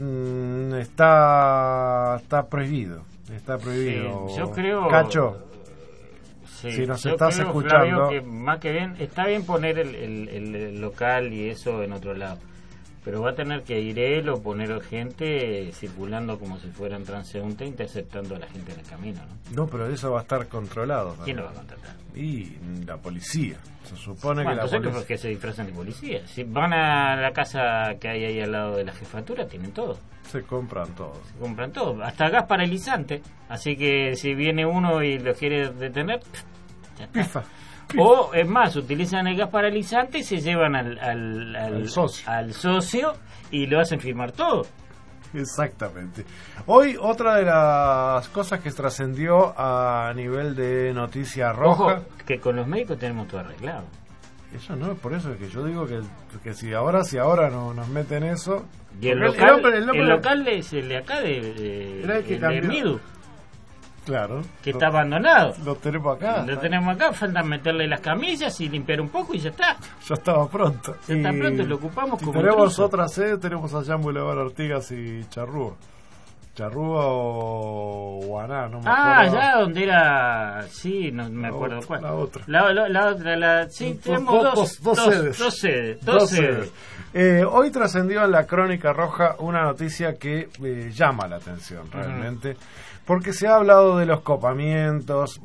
está prohibido. Está prohibido. Sí, yo creo... Cacho, sí, si nos yo estás creo, escuchando... Flavio, que más que bien, está bien poner el local y eso en otro lado, pero va a tener que ir él o poner gente circulando como si fueran transeúntes, interceptando a la gente en el camino, ¿no? No, pero eso va a estar controlado también. ¿Quién lo va a contratar? Y la policía. Se supone que la policía... ¿Por qué se disfrazan de policía? Si van a la casa que hay ahí al lado de la jefatura, tienen todo. Se compran todo. Hasta gas paralizante. Así que si viene uno y lo quiere detener, ya está. Pifa. O, es más, utilizan el gas paralizante y se llevan al socio y lo hacen firmar todo. Exactamente. Hoy otra de las cosas que trascendió a nivel de noticia roja... Ojo, que con los médicos tenemos todo arreglado. Eso no, por eso es que yo digo que si ahora no nos meten eso... Y el local es el de acá, de Midu. Claro. Que está abandonado. Lo tenemos acá. Falta meterle las camillas y limpiar un poco y ya está. Ya estaba pronto. Está pronto y lo ocupamos como tenemos otra sede, tenemos allá en Boulevard Artigas y Charrúa. Charrúa o Guaná, no me acuerdo. Ya donde era... Sí, no me acuerdo cuál. La otra. La otra, sí, tenemos dos sedes. Hoy trascendió en la Crónica Roja una noticia que llama la atención realmente, porque se ha hablado de los copamientos,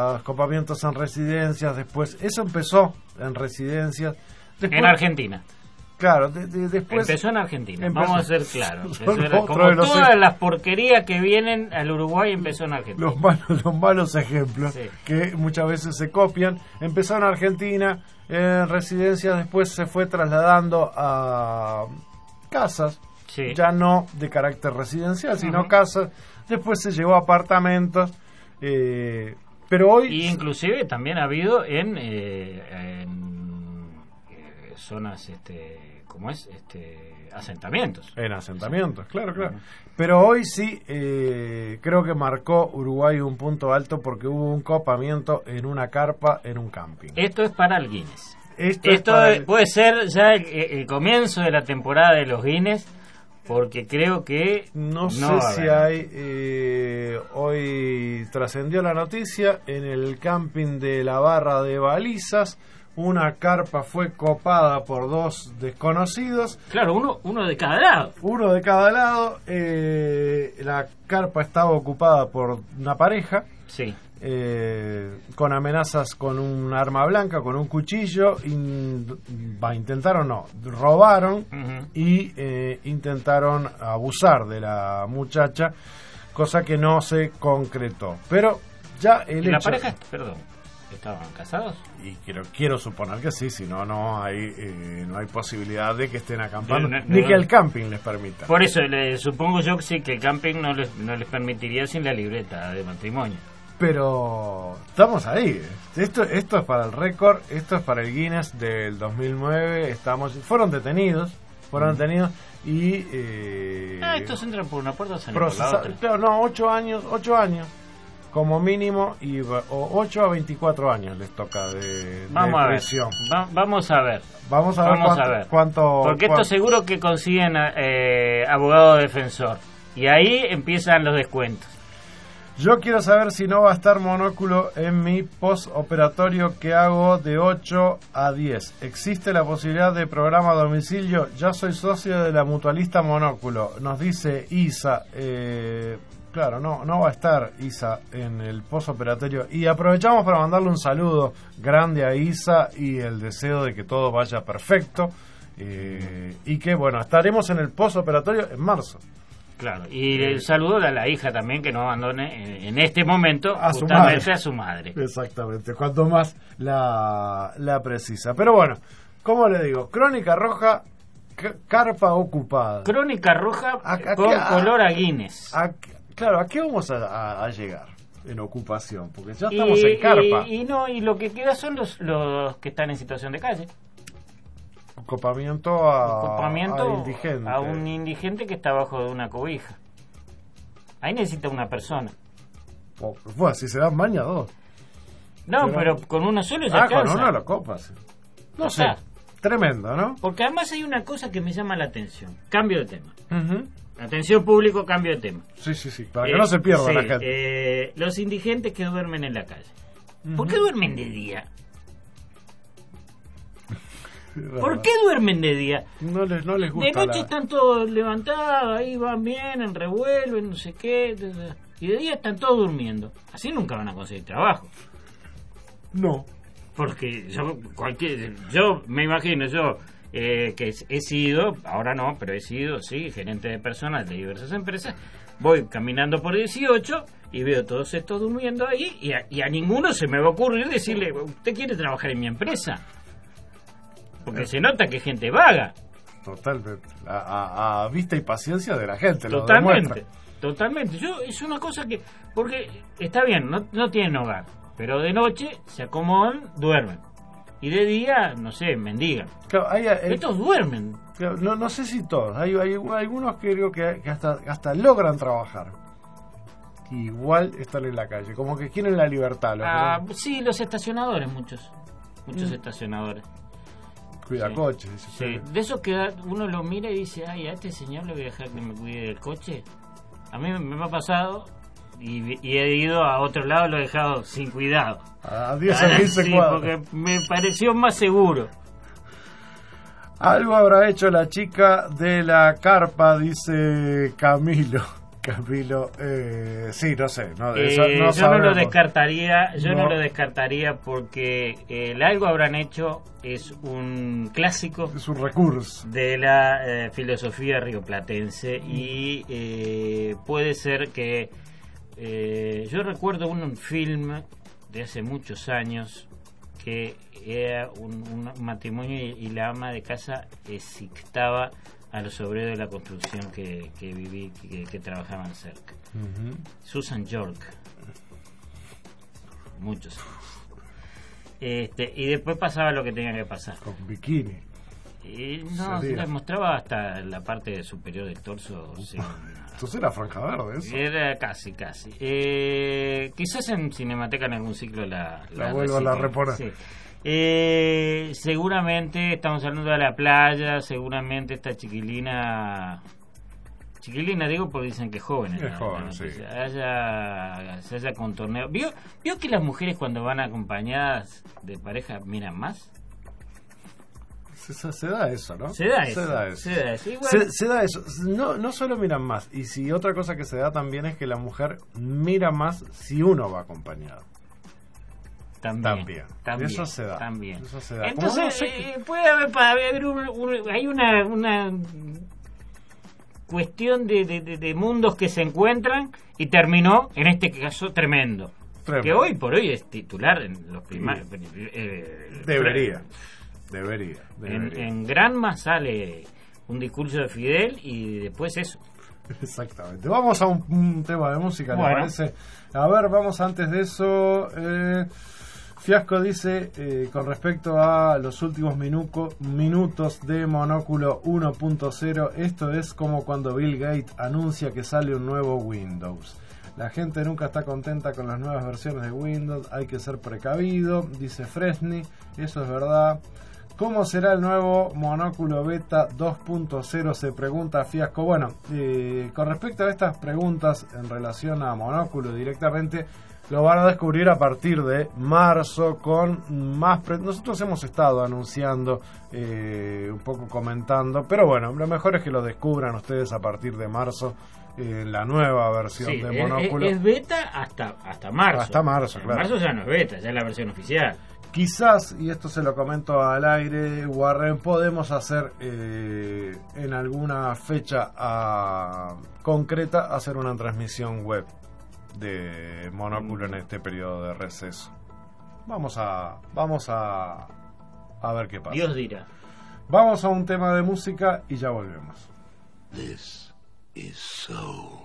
en residencias, después, eso empezó en residencias. Después, en Argentina. Claro, después... Empezó en Argentina, vamos a ser claros. Como todas las porquerías que vienen al Uruguay empezó en Argentina. Los malos ejemplos, sí, que muchas veces se copian. Empezó en Argentina, en residencias, después se fue trasladando a casas, sí, ya no de carácter residencial, sino casas. Después se llevó a apartamentos, pero hoy... Y inclusive también ha habido en zonas, ¿cómo es? Asentamientos. En asentamientos, sí, claro. Pero hoy sí, creo que marcó Uruguay un punto alto porque hubo un copamiento en una carpa, en un camping. Esto es para el Guinness. Esto puede ser ya el comienzo de la temporada de los Guinness, porque creo que... No sé si hay... hoy trascendió la noticia, en el camping de la Barra de Balizas, una carpa fue copada por 2 desconocidos. Claro, uno de cada lado. Uno de cada lado. La carpa estaba ocupada por una pareja. Sí. Con amenazas con un arma blanca, con un cuchillo. Robaron y intentaron abusar de la muchacha, cosa que no se concretó. Pero ya el ¿La hecho... pareja, perdón, estaban casados? Y quiero suponer que sí, si no, no hay posibilidad de que estén acampando, ni que el camping les permita. Por eso supongo yo que sí, que el camping no les permitiría sin la libreta de matrimonio. Pero estamos ahí. Esto es para el récord, esto es para el Guinness del 2009. Fueron detenidos y... estos entran por una puerta, salen por la otra. Claro, no, 8 años como mínimo, y 8 a 24 años les toca de prisión. Vamos a ver cuánto... Porque esto seguro que consiguen abogado defensor, y ahí empiezan los descuentos. Yo quiero saber si no va a estar Monóculo en mi postoperatorio que hago de 8 a 10. ¿Existe la posibilidad de programa a domicilio? Ya soy socio de la mutualista Monóculo. Nos dice Isa. Claro, no va a estar Isa en el postoperatorio. Y aprovechamos para mandarle un saludo grande a Isa y el deseo de que todo vaya perfecto. Y que, bueno, estaremos en el postoperatorio en marzo. Claro, y el saludo a la hija también, que no abandone en este momento a su madre. Exactamente, cuanto más la precisa. Pero bueno, como le digo, Crónica Roja, carpa ocupada. Crónica Roja con color a Guinness. Claro, ¿a qué vamos a llegar en ocupación? Porque ya estamos en carpa. Y lo que queda son los que están en situación de calle. Copamiento a indigente. A un indigente que está abajo de una cobija. Ahí necesita una persona. Bueno, si se dan maña, 2. No, pero con uno solo ya alcanza. Con uno lo copas. No sé, tremendo, ¿no? Porque además hay una cosa que me llama la atención. Cambio de tema. Atención público, cambio de tema. Sí, para que no se pierda la gente. Los indigentes que duermen en la calle. ¿Por qué duermen de día? ¿Por qué duermen de día? No les gusta. De noche están todos levantados, ahí van bien, revuelven, no sé qué. Y de día están todos durmiendo. Así nunca van a conseguir trabajo. No. Porque yo me imagino, que he sido, ahora no, pero he sido, sí, gerente de personal de diversas empresas. Voy caminando por 18 y veo todos estos durmiendo ahí, y a ninguno se me va a ocurrir decirle: ¿usted quiere trabajar en mi empresa? Porque se nota que es gente vaga. Totalmente. A vista y paciencia de la gente. Totalmente. Es una cosa que... Porque está bien, no tienen hogar, pero de noche se acomodan, duermen. Y de día, no sé, mendigan. Claro, estos duermen. Claro, no sé si todos. Hay algunos que creo que hasta logran trabajar. Igual están en la calle. Como que quieren la libertad. Sí, los estacionadores, muchos estacionadores. Cuida coches. Sí. De eso que uno lo mira y dice: ay, a este señor le voy a dejar que me cuide del coche. A mí me ha pasado y he ido a otro lado, lo he dejado sin cuidado. A 10 a 15 cuadros. Porque me pareció más seguro. Algo habrá hecho la chica de la carpa, dice Camilo. Camilo, sí, no sé, no, yo no lo descartaría porque el Algo Habrán Hecho es un clásico, es un recurso de la filosofía rioplatense y puede ser que yo recuerdo un film de hace muchos años que era un matrimonio y la ama de casa exictaba a los obreros de la construcción que trabajaban cerca. Uh-huh. Susan York, muchos años. Y después pasaba lo que tenía que pasar. Con bikini. Y no, se les mostraba hasta la parte superior del torso. Entonces era Franja Verde, eso. Era casi. Quizás en Cinemateca en algún ciclo la vuelvo a la reponer. Sí. Seguramente estamos hablando de la playa, seguramente esta chiquilina digo porque dicen que es joven, es joven, sí. Se haya contorneado. ¿Vio que las mujeres cuando van acompañadas de pareja miran más? Se da eso, ¿no? Se da eso. Igual... Se da eso. No solo miran más, y si otra cosa que se da también es que la mujer mira más si uno va acompañado. También. Eso se da. También. Eso se da. Entonces, puede haber hay una cuestión de mundos que se encuentran y terminó, en este caso, tremendo. Que hoy por hoy es titular en los primarios. Debería. En Granma sale un discurso de Fidel y después eso. Exactamente. Vamos a un tema de música, ¿le parece? A ver, vamos antes de eso. Fiasco dice, con respecto a los últimos minutos de Monóculo 1.0, esto es como cuando Bill Gates anuncia que sale un nuevo Windows. La gente nunca está contenta con las nuevas versiones de Windows, hay que ser precavido, dice Fresny, eso es verdad. ¿Cómo será el nuevo Monóculo Beta 2.0? Se pregunta Fiasco. Bueno, con respecto a estas preguntas en relación a Monóculo directamente, lo van a descubrir a partir de marzo con más... Nosotros hemos estado anunciando, un poco comentando, pero bueno, lo mejor es que lo descubran ustedes a partir de marzo, la nueva versión de Monóculo. Es beta hasta marzo. Hasta marzo, claro. Marzo ya no es beta, ya es la versión oficial. Quizás, y esto se lo comento al aire, Warren, podemos hacer en alguna fecha concreta, hacer una transmisión web de Monóculo en este periodo de receso. Vamos a ver qué pasa. Dios dirá. Vamos a un tema de música y ya volvemos. This is so.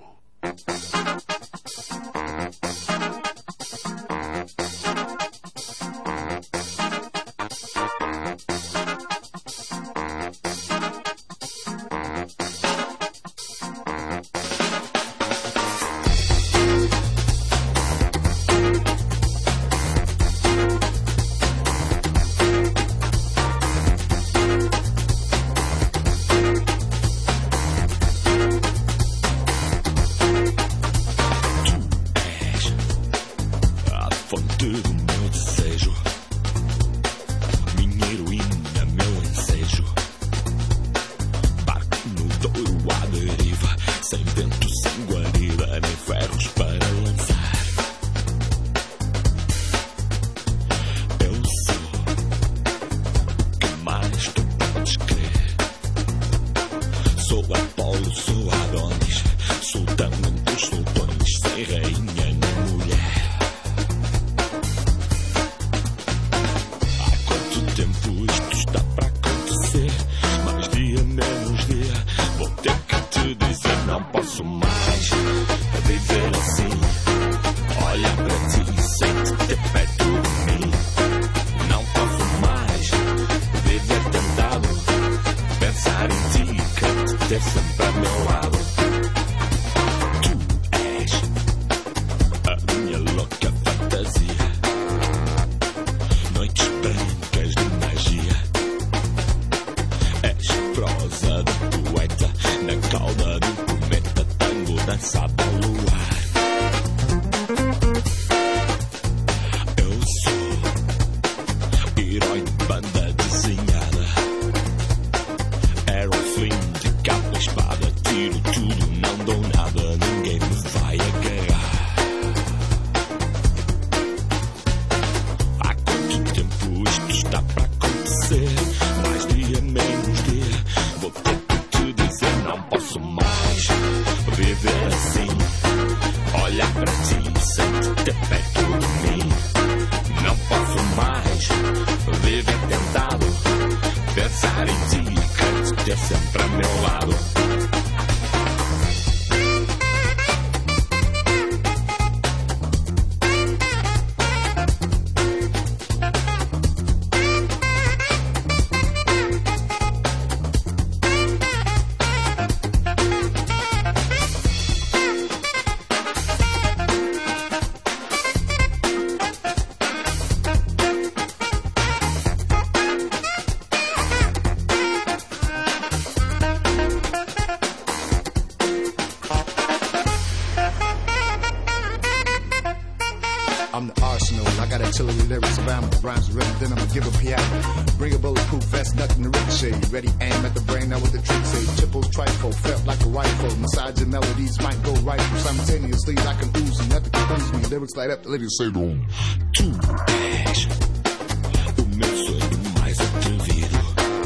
I'm the arsenal. I got artillery lyrics, rhymes written, then I'ma give a piano. Bring a bulletproof vest, nothing to ricochet. Ready, aim at the brain, now what the tricks say. Triples, trifle, felt like a rifle. Massage your melodies might go right simultaneously. I can ooze and nothing can lose me. Lyrics light up, the lyrics say boom. Tu és o meu sonho mais atrevido.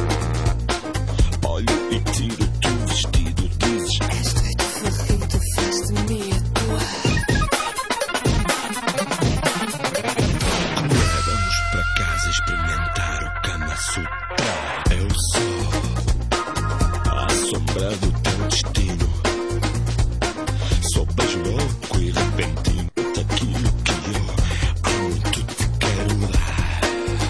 Olho e tiro teu vestido, dizes esta é tu faz de mim a tua. Agora vamos pra casa experimentar o Kama Sutra. Eu sou a sombra do teu destino. Sou beijo louco e repentino daquilo que eu há muito te quero dar.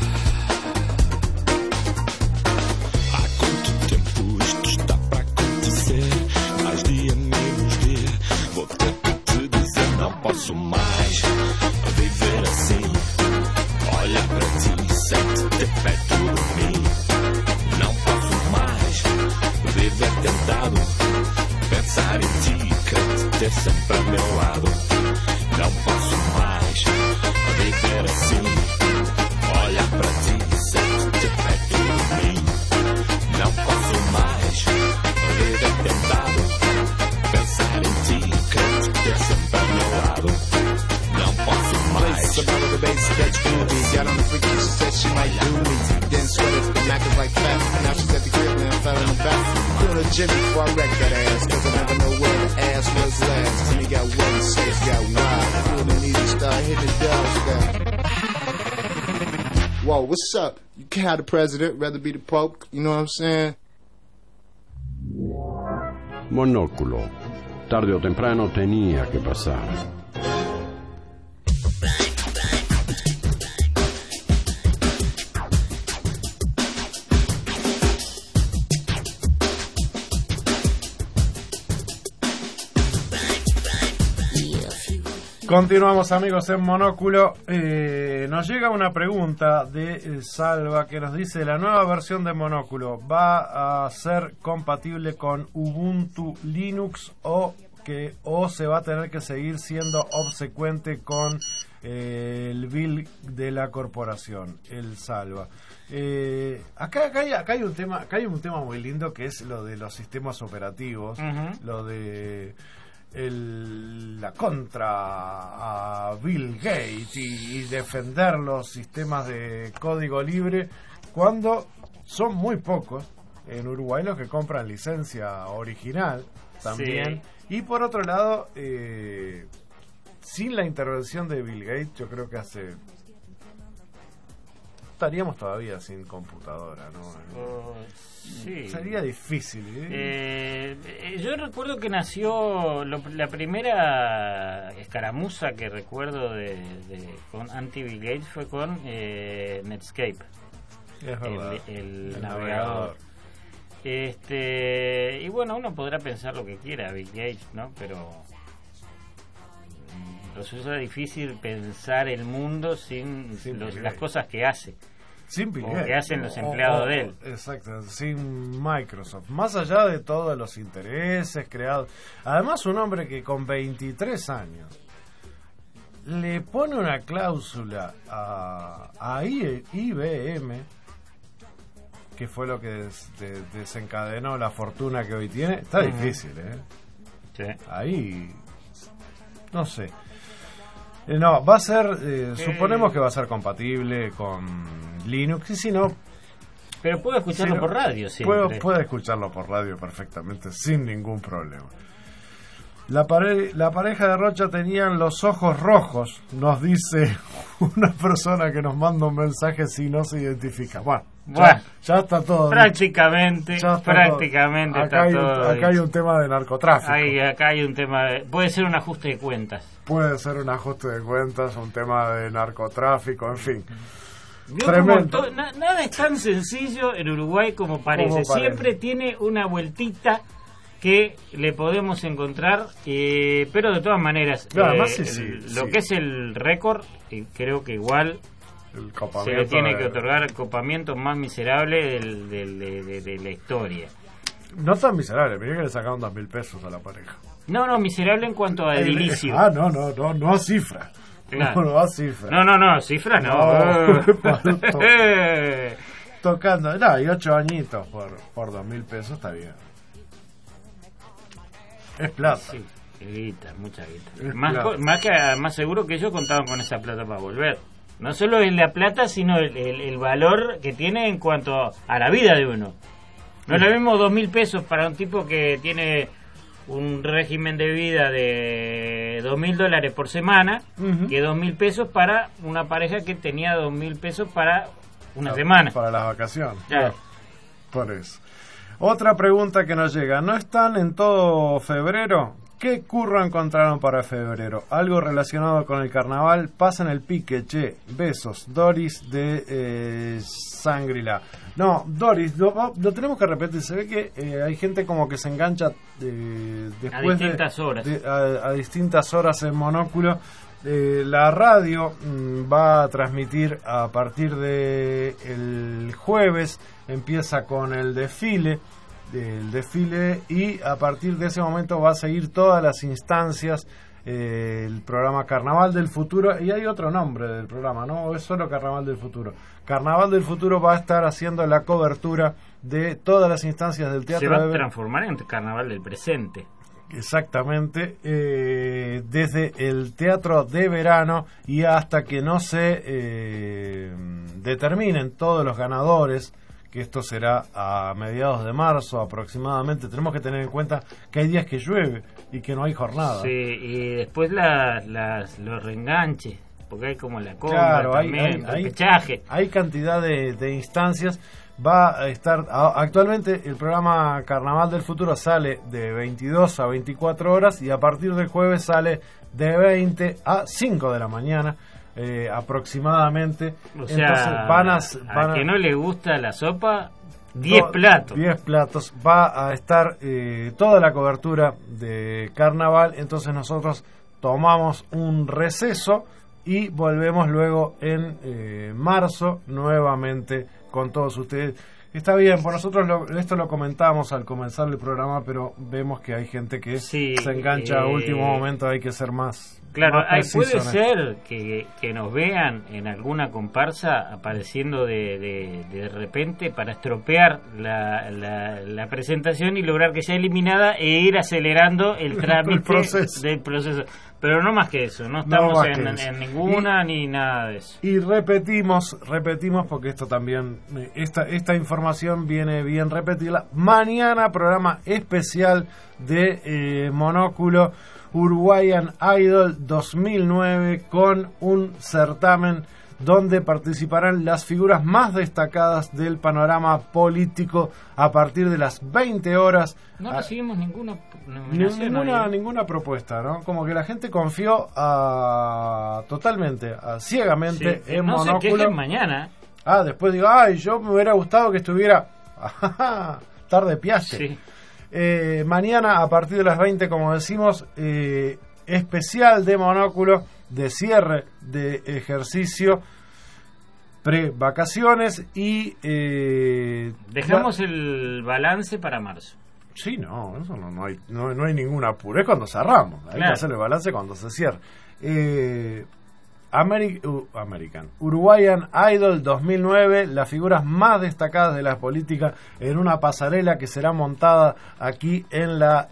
Há quanto tempo isto está para acontecer? Mais dia, menos dia. Vou ter que te dizer, não posso mais viver assim. Olhar para ti sem te ter perto de mim. Não posso mais viver tentado. Pensar em ti, querer te ter sempre ao meu lado. Não posso mais viver assim. Olhar para ti sem te ter perto de mim. Não posso mais viver tentado. Pensar em ti, querer te ter sempre ao meu lado. Não posso mais. About the bass that's groovy. Got on the freaky, she said she might do me. Then sweated, the Mac is like fat. Now she's at the crib and fell in the back. Doing a Jimmy before I wreck that ass. Cause I never know where the ass was last. Honey got wet, sex got wild. Feel the need to start hitting the dog style. Whoa, what's up? You can't have the president, rather be the Pope. You know what I'm saying? Monóculo. Tarde o temprano tenía que pasar. Continuamos, amigos, en Monóculo. Nos llega una pregunta de Salva que nos dice: ¿la nueva versión de Monóculo va a ser compatible con Ubuntu Linux o se va a tener que seguir siendo obsecuente con el build de la corporación? El Salva. Acá hay un tema muy lindo, que es lo de los sistemas operativos, lo de la contra a Bill Gates y defender los sistemas de código libre, cuando son muy pocos en Uruguay los que compran licencia original también. Sí. Y por otro lado, sin la intervención de Bill Gates, yo creo que estaríamos todavía sin computadora, ¿no? Sí. Sería difícil. Yo recuerdo que nació la primera escaramuza que recuerdo con anti-Bill Gates fue con Netscape, el navegador. Y bueno, uno podrá pensar lo que quiera Bill Gates, ¿no? Pero resulta difícil pensar el mundo sin las cosas que hace. Sin Bill Gates, que hacen los empleados de él. Exacto, sin Microsoft. Más allá de todos los intereses creados. Además, un hombre que con 23 años le pone una cláusula a IBM, que fue lo que desencadenó la fortuna que hoy tiene. Está difícil, ¿eh? Sí. Ahí, no sé. No, va a ser, suponemos que va a ser compatible con Linux, y si no... Pero puedo escucharlo por radio, siempre. Puede escucharlo por radio perfectamente, sin ningún problema. La pareja de Rocha tenían los ojos rojos, nos dice una persona que nos manda un mensaje si no se identifica. Bueno, ya está todo. Prácticamente está todo. Acá hay un tema de narcotráfico. Acá hay un tema puede ser un ajuste de cuentas. Puede ser un ajuste de cuentas, un tema de narcotráfico, en fin. Nada es tan sencillo en Uruguay como parece. Siempre tiene una vueltita que le podemos encontrar, pero de todas maneras, lo que es el récord, creo que igual se le tiene que otorgar el copamiento más miserable de la historia. No tan miserable, mirá que le sacaron 2.000 pesos a la pareja. No, miserable en cuanto a edilicio. No a cifra. Claro. No, cifras. No, cifras no. Tocando, no, y 8 añitos por 2.000 pesos está bien. Es plata. Sí, guita, mucha guita. Es plata. Más seguro que ellos contaban con esa plata para volver. No solo es la plata, sino el valor que tiene en cuanto a la vida de uno. No es lo mismo 2.000 pesos para un tipo que tiene un régimen de vida de $2.000 por semana, que 2.000 pesos para una pareja que tenía 2.000 pesos para una semana. Para las vacaciones. Claro. Por eso. Otra pregunta que nos llega. ¿No están en todo febrero? ¿Qué curro encontraron para febrero? Algo relacionado con el carnaval. Pasen el pique, che. Besos. Doris de Sangrila. No, Doris, lo tenemos que repetir. Se ve que hay gente como que se engancha después a distintas horas. A distintas horas en Monóculo. La radio va a transmitir a partir de el jueves. Empieza con el desfile y a partir de ese momento va a seguir todas las instancias, el programa Carnaval del Futuro, y hay otro nombre del programa, no es solo Carnaval del Futuro. Carnaval del Futuro va a estar haciendo la cobertura de todas las instancias del teatro. Se va a transformar en Carnaval del Presente. Exactamente, desde el teatro de verano y hasta que no se determinen todos los ganadores, que esto será a mediados de marzo aproximadamente. Tenemos que tener en cuenta que hay días que llueve y que no hay jornada. Sí, y después los reenganches, porque hay como la compra, claro, también, el pechaje. Hay cantidad de instancias. Va a estar actualmente el programa Carnaval del Futuro sale de 22 a 24 horas y a partir del jueves sale de 20 a 5 de la mañana. Aproximadamente. O sea, entonces al que no le gusta la sopa, 10 platos. 10 platos. Va a estar toda la cobertura de carnaval. Entonces nosotros tomamos un receso y volvemos luego en marzo nuevamente con todos ustedes. Está bien, por nosotros esto lo comentamos al comenzar el programa, pero vemos que hay gente que se engancha a último momento. Hay que ser más. Claro, puede ser que nos vean en alguna comparsa apareciendo de repente para estropear la presentación y lograr que sea eliminada e ir acelerando el trámite del proceso. Pero no más que eso, no estamos en ninguna ni nada de eso. Y repetimos porque esto también, esta información viene bien repetirla. Mañana programa especial de Monóculo Uruguayan Idol 2009 con un certamen donde participarán las figuras más destacadas del panorama político a partir de las 20 horas. No recibimos ninguna nominación. Ninguna propuesta, ¿no? Como que la gente confió totalmente, ciegamente en Monóculo. No se quejen mañana. Después digo, yo me hubiera gustado que estuviera tarde piaste. Sí. Mañana a partir de las 20, como decimos, especial de Monóculo de cierre de ejercicio pre-vacaciones y dejamos el balance para marzo. Sí, eso no hay ningún apuro, es cuando cerramos, hay que hacer el balance cuando se cierre. Uruguayan Idol 2009, las figuras más destacadas de la política en una pasarela que será montada aquí en la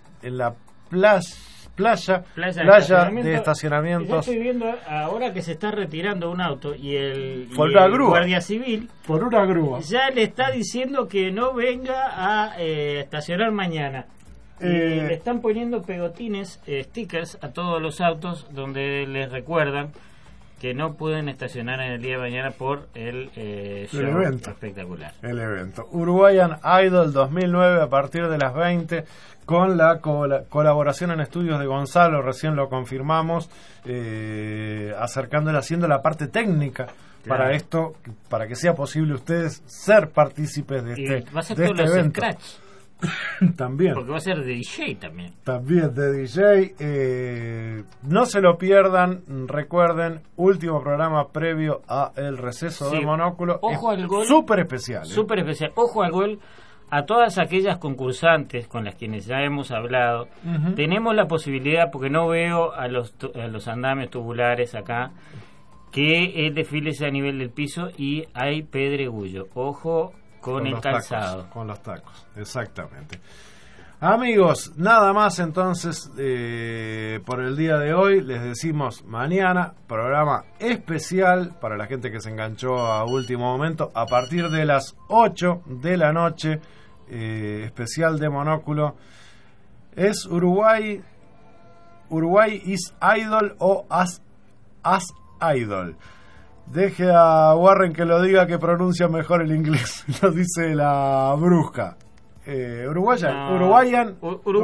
playa de estacionamientos. Yo estoy viendo ahora que se está retirando un auto y el guardia civil por una grúa ya le está diciendo que no venga a estacionar mañana. Y le están poniendo pegotines, stickers a todos los autos donde les recuerdan que no pueden estacionar en el día de mañana por el evento espectacular. El evento Uruguayan Idol 2009 a partir de las 20 con la colaboración en estudios de Gonzalo, recién lo confirmamos, haciendo la parte técnica para esto, para que sea posible ustedes ser partícipes de este, va a ser de este evento. Scratch. También. Porque va a ser de DJ también. También de DJ. No se lo pierdan. Recuerden, último programa previo a el receso de Monóculo. Ojo al gol. Súper especial. Súper especial. Ojo al gol. a todas aquellas concursantes con las quienes ya hemos hablado, tenemos la posibilidad, porque no veo a los andamios tubulares acá, que el desfile sea a nivel del piso y hay pedregullo. Ojo con el calzado. Con los tacos, exactamente. Amigos, nada más entonces por el día de hoy. Les decimos mañana, programa especial para la gente que se enganchó a último momento, a partir de las 8 de la noche, especial de Monóculo. ¿Es Uruguay is Idol o As Idol? Deje a Warren que lo diga, que pronuncia mejor el inglés. Lo dice la bruja. Uruguayan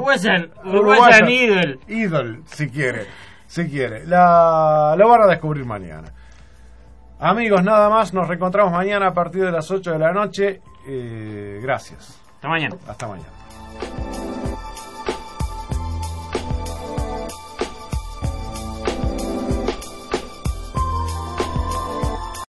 Idol. Idol, si quiere. Lo van a descubrir mañana. Amigos, nada más. Nos reencontramos mañana a partir de las 8 de la noche. Gracias. Hasta mañana. Hasta mañana.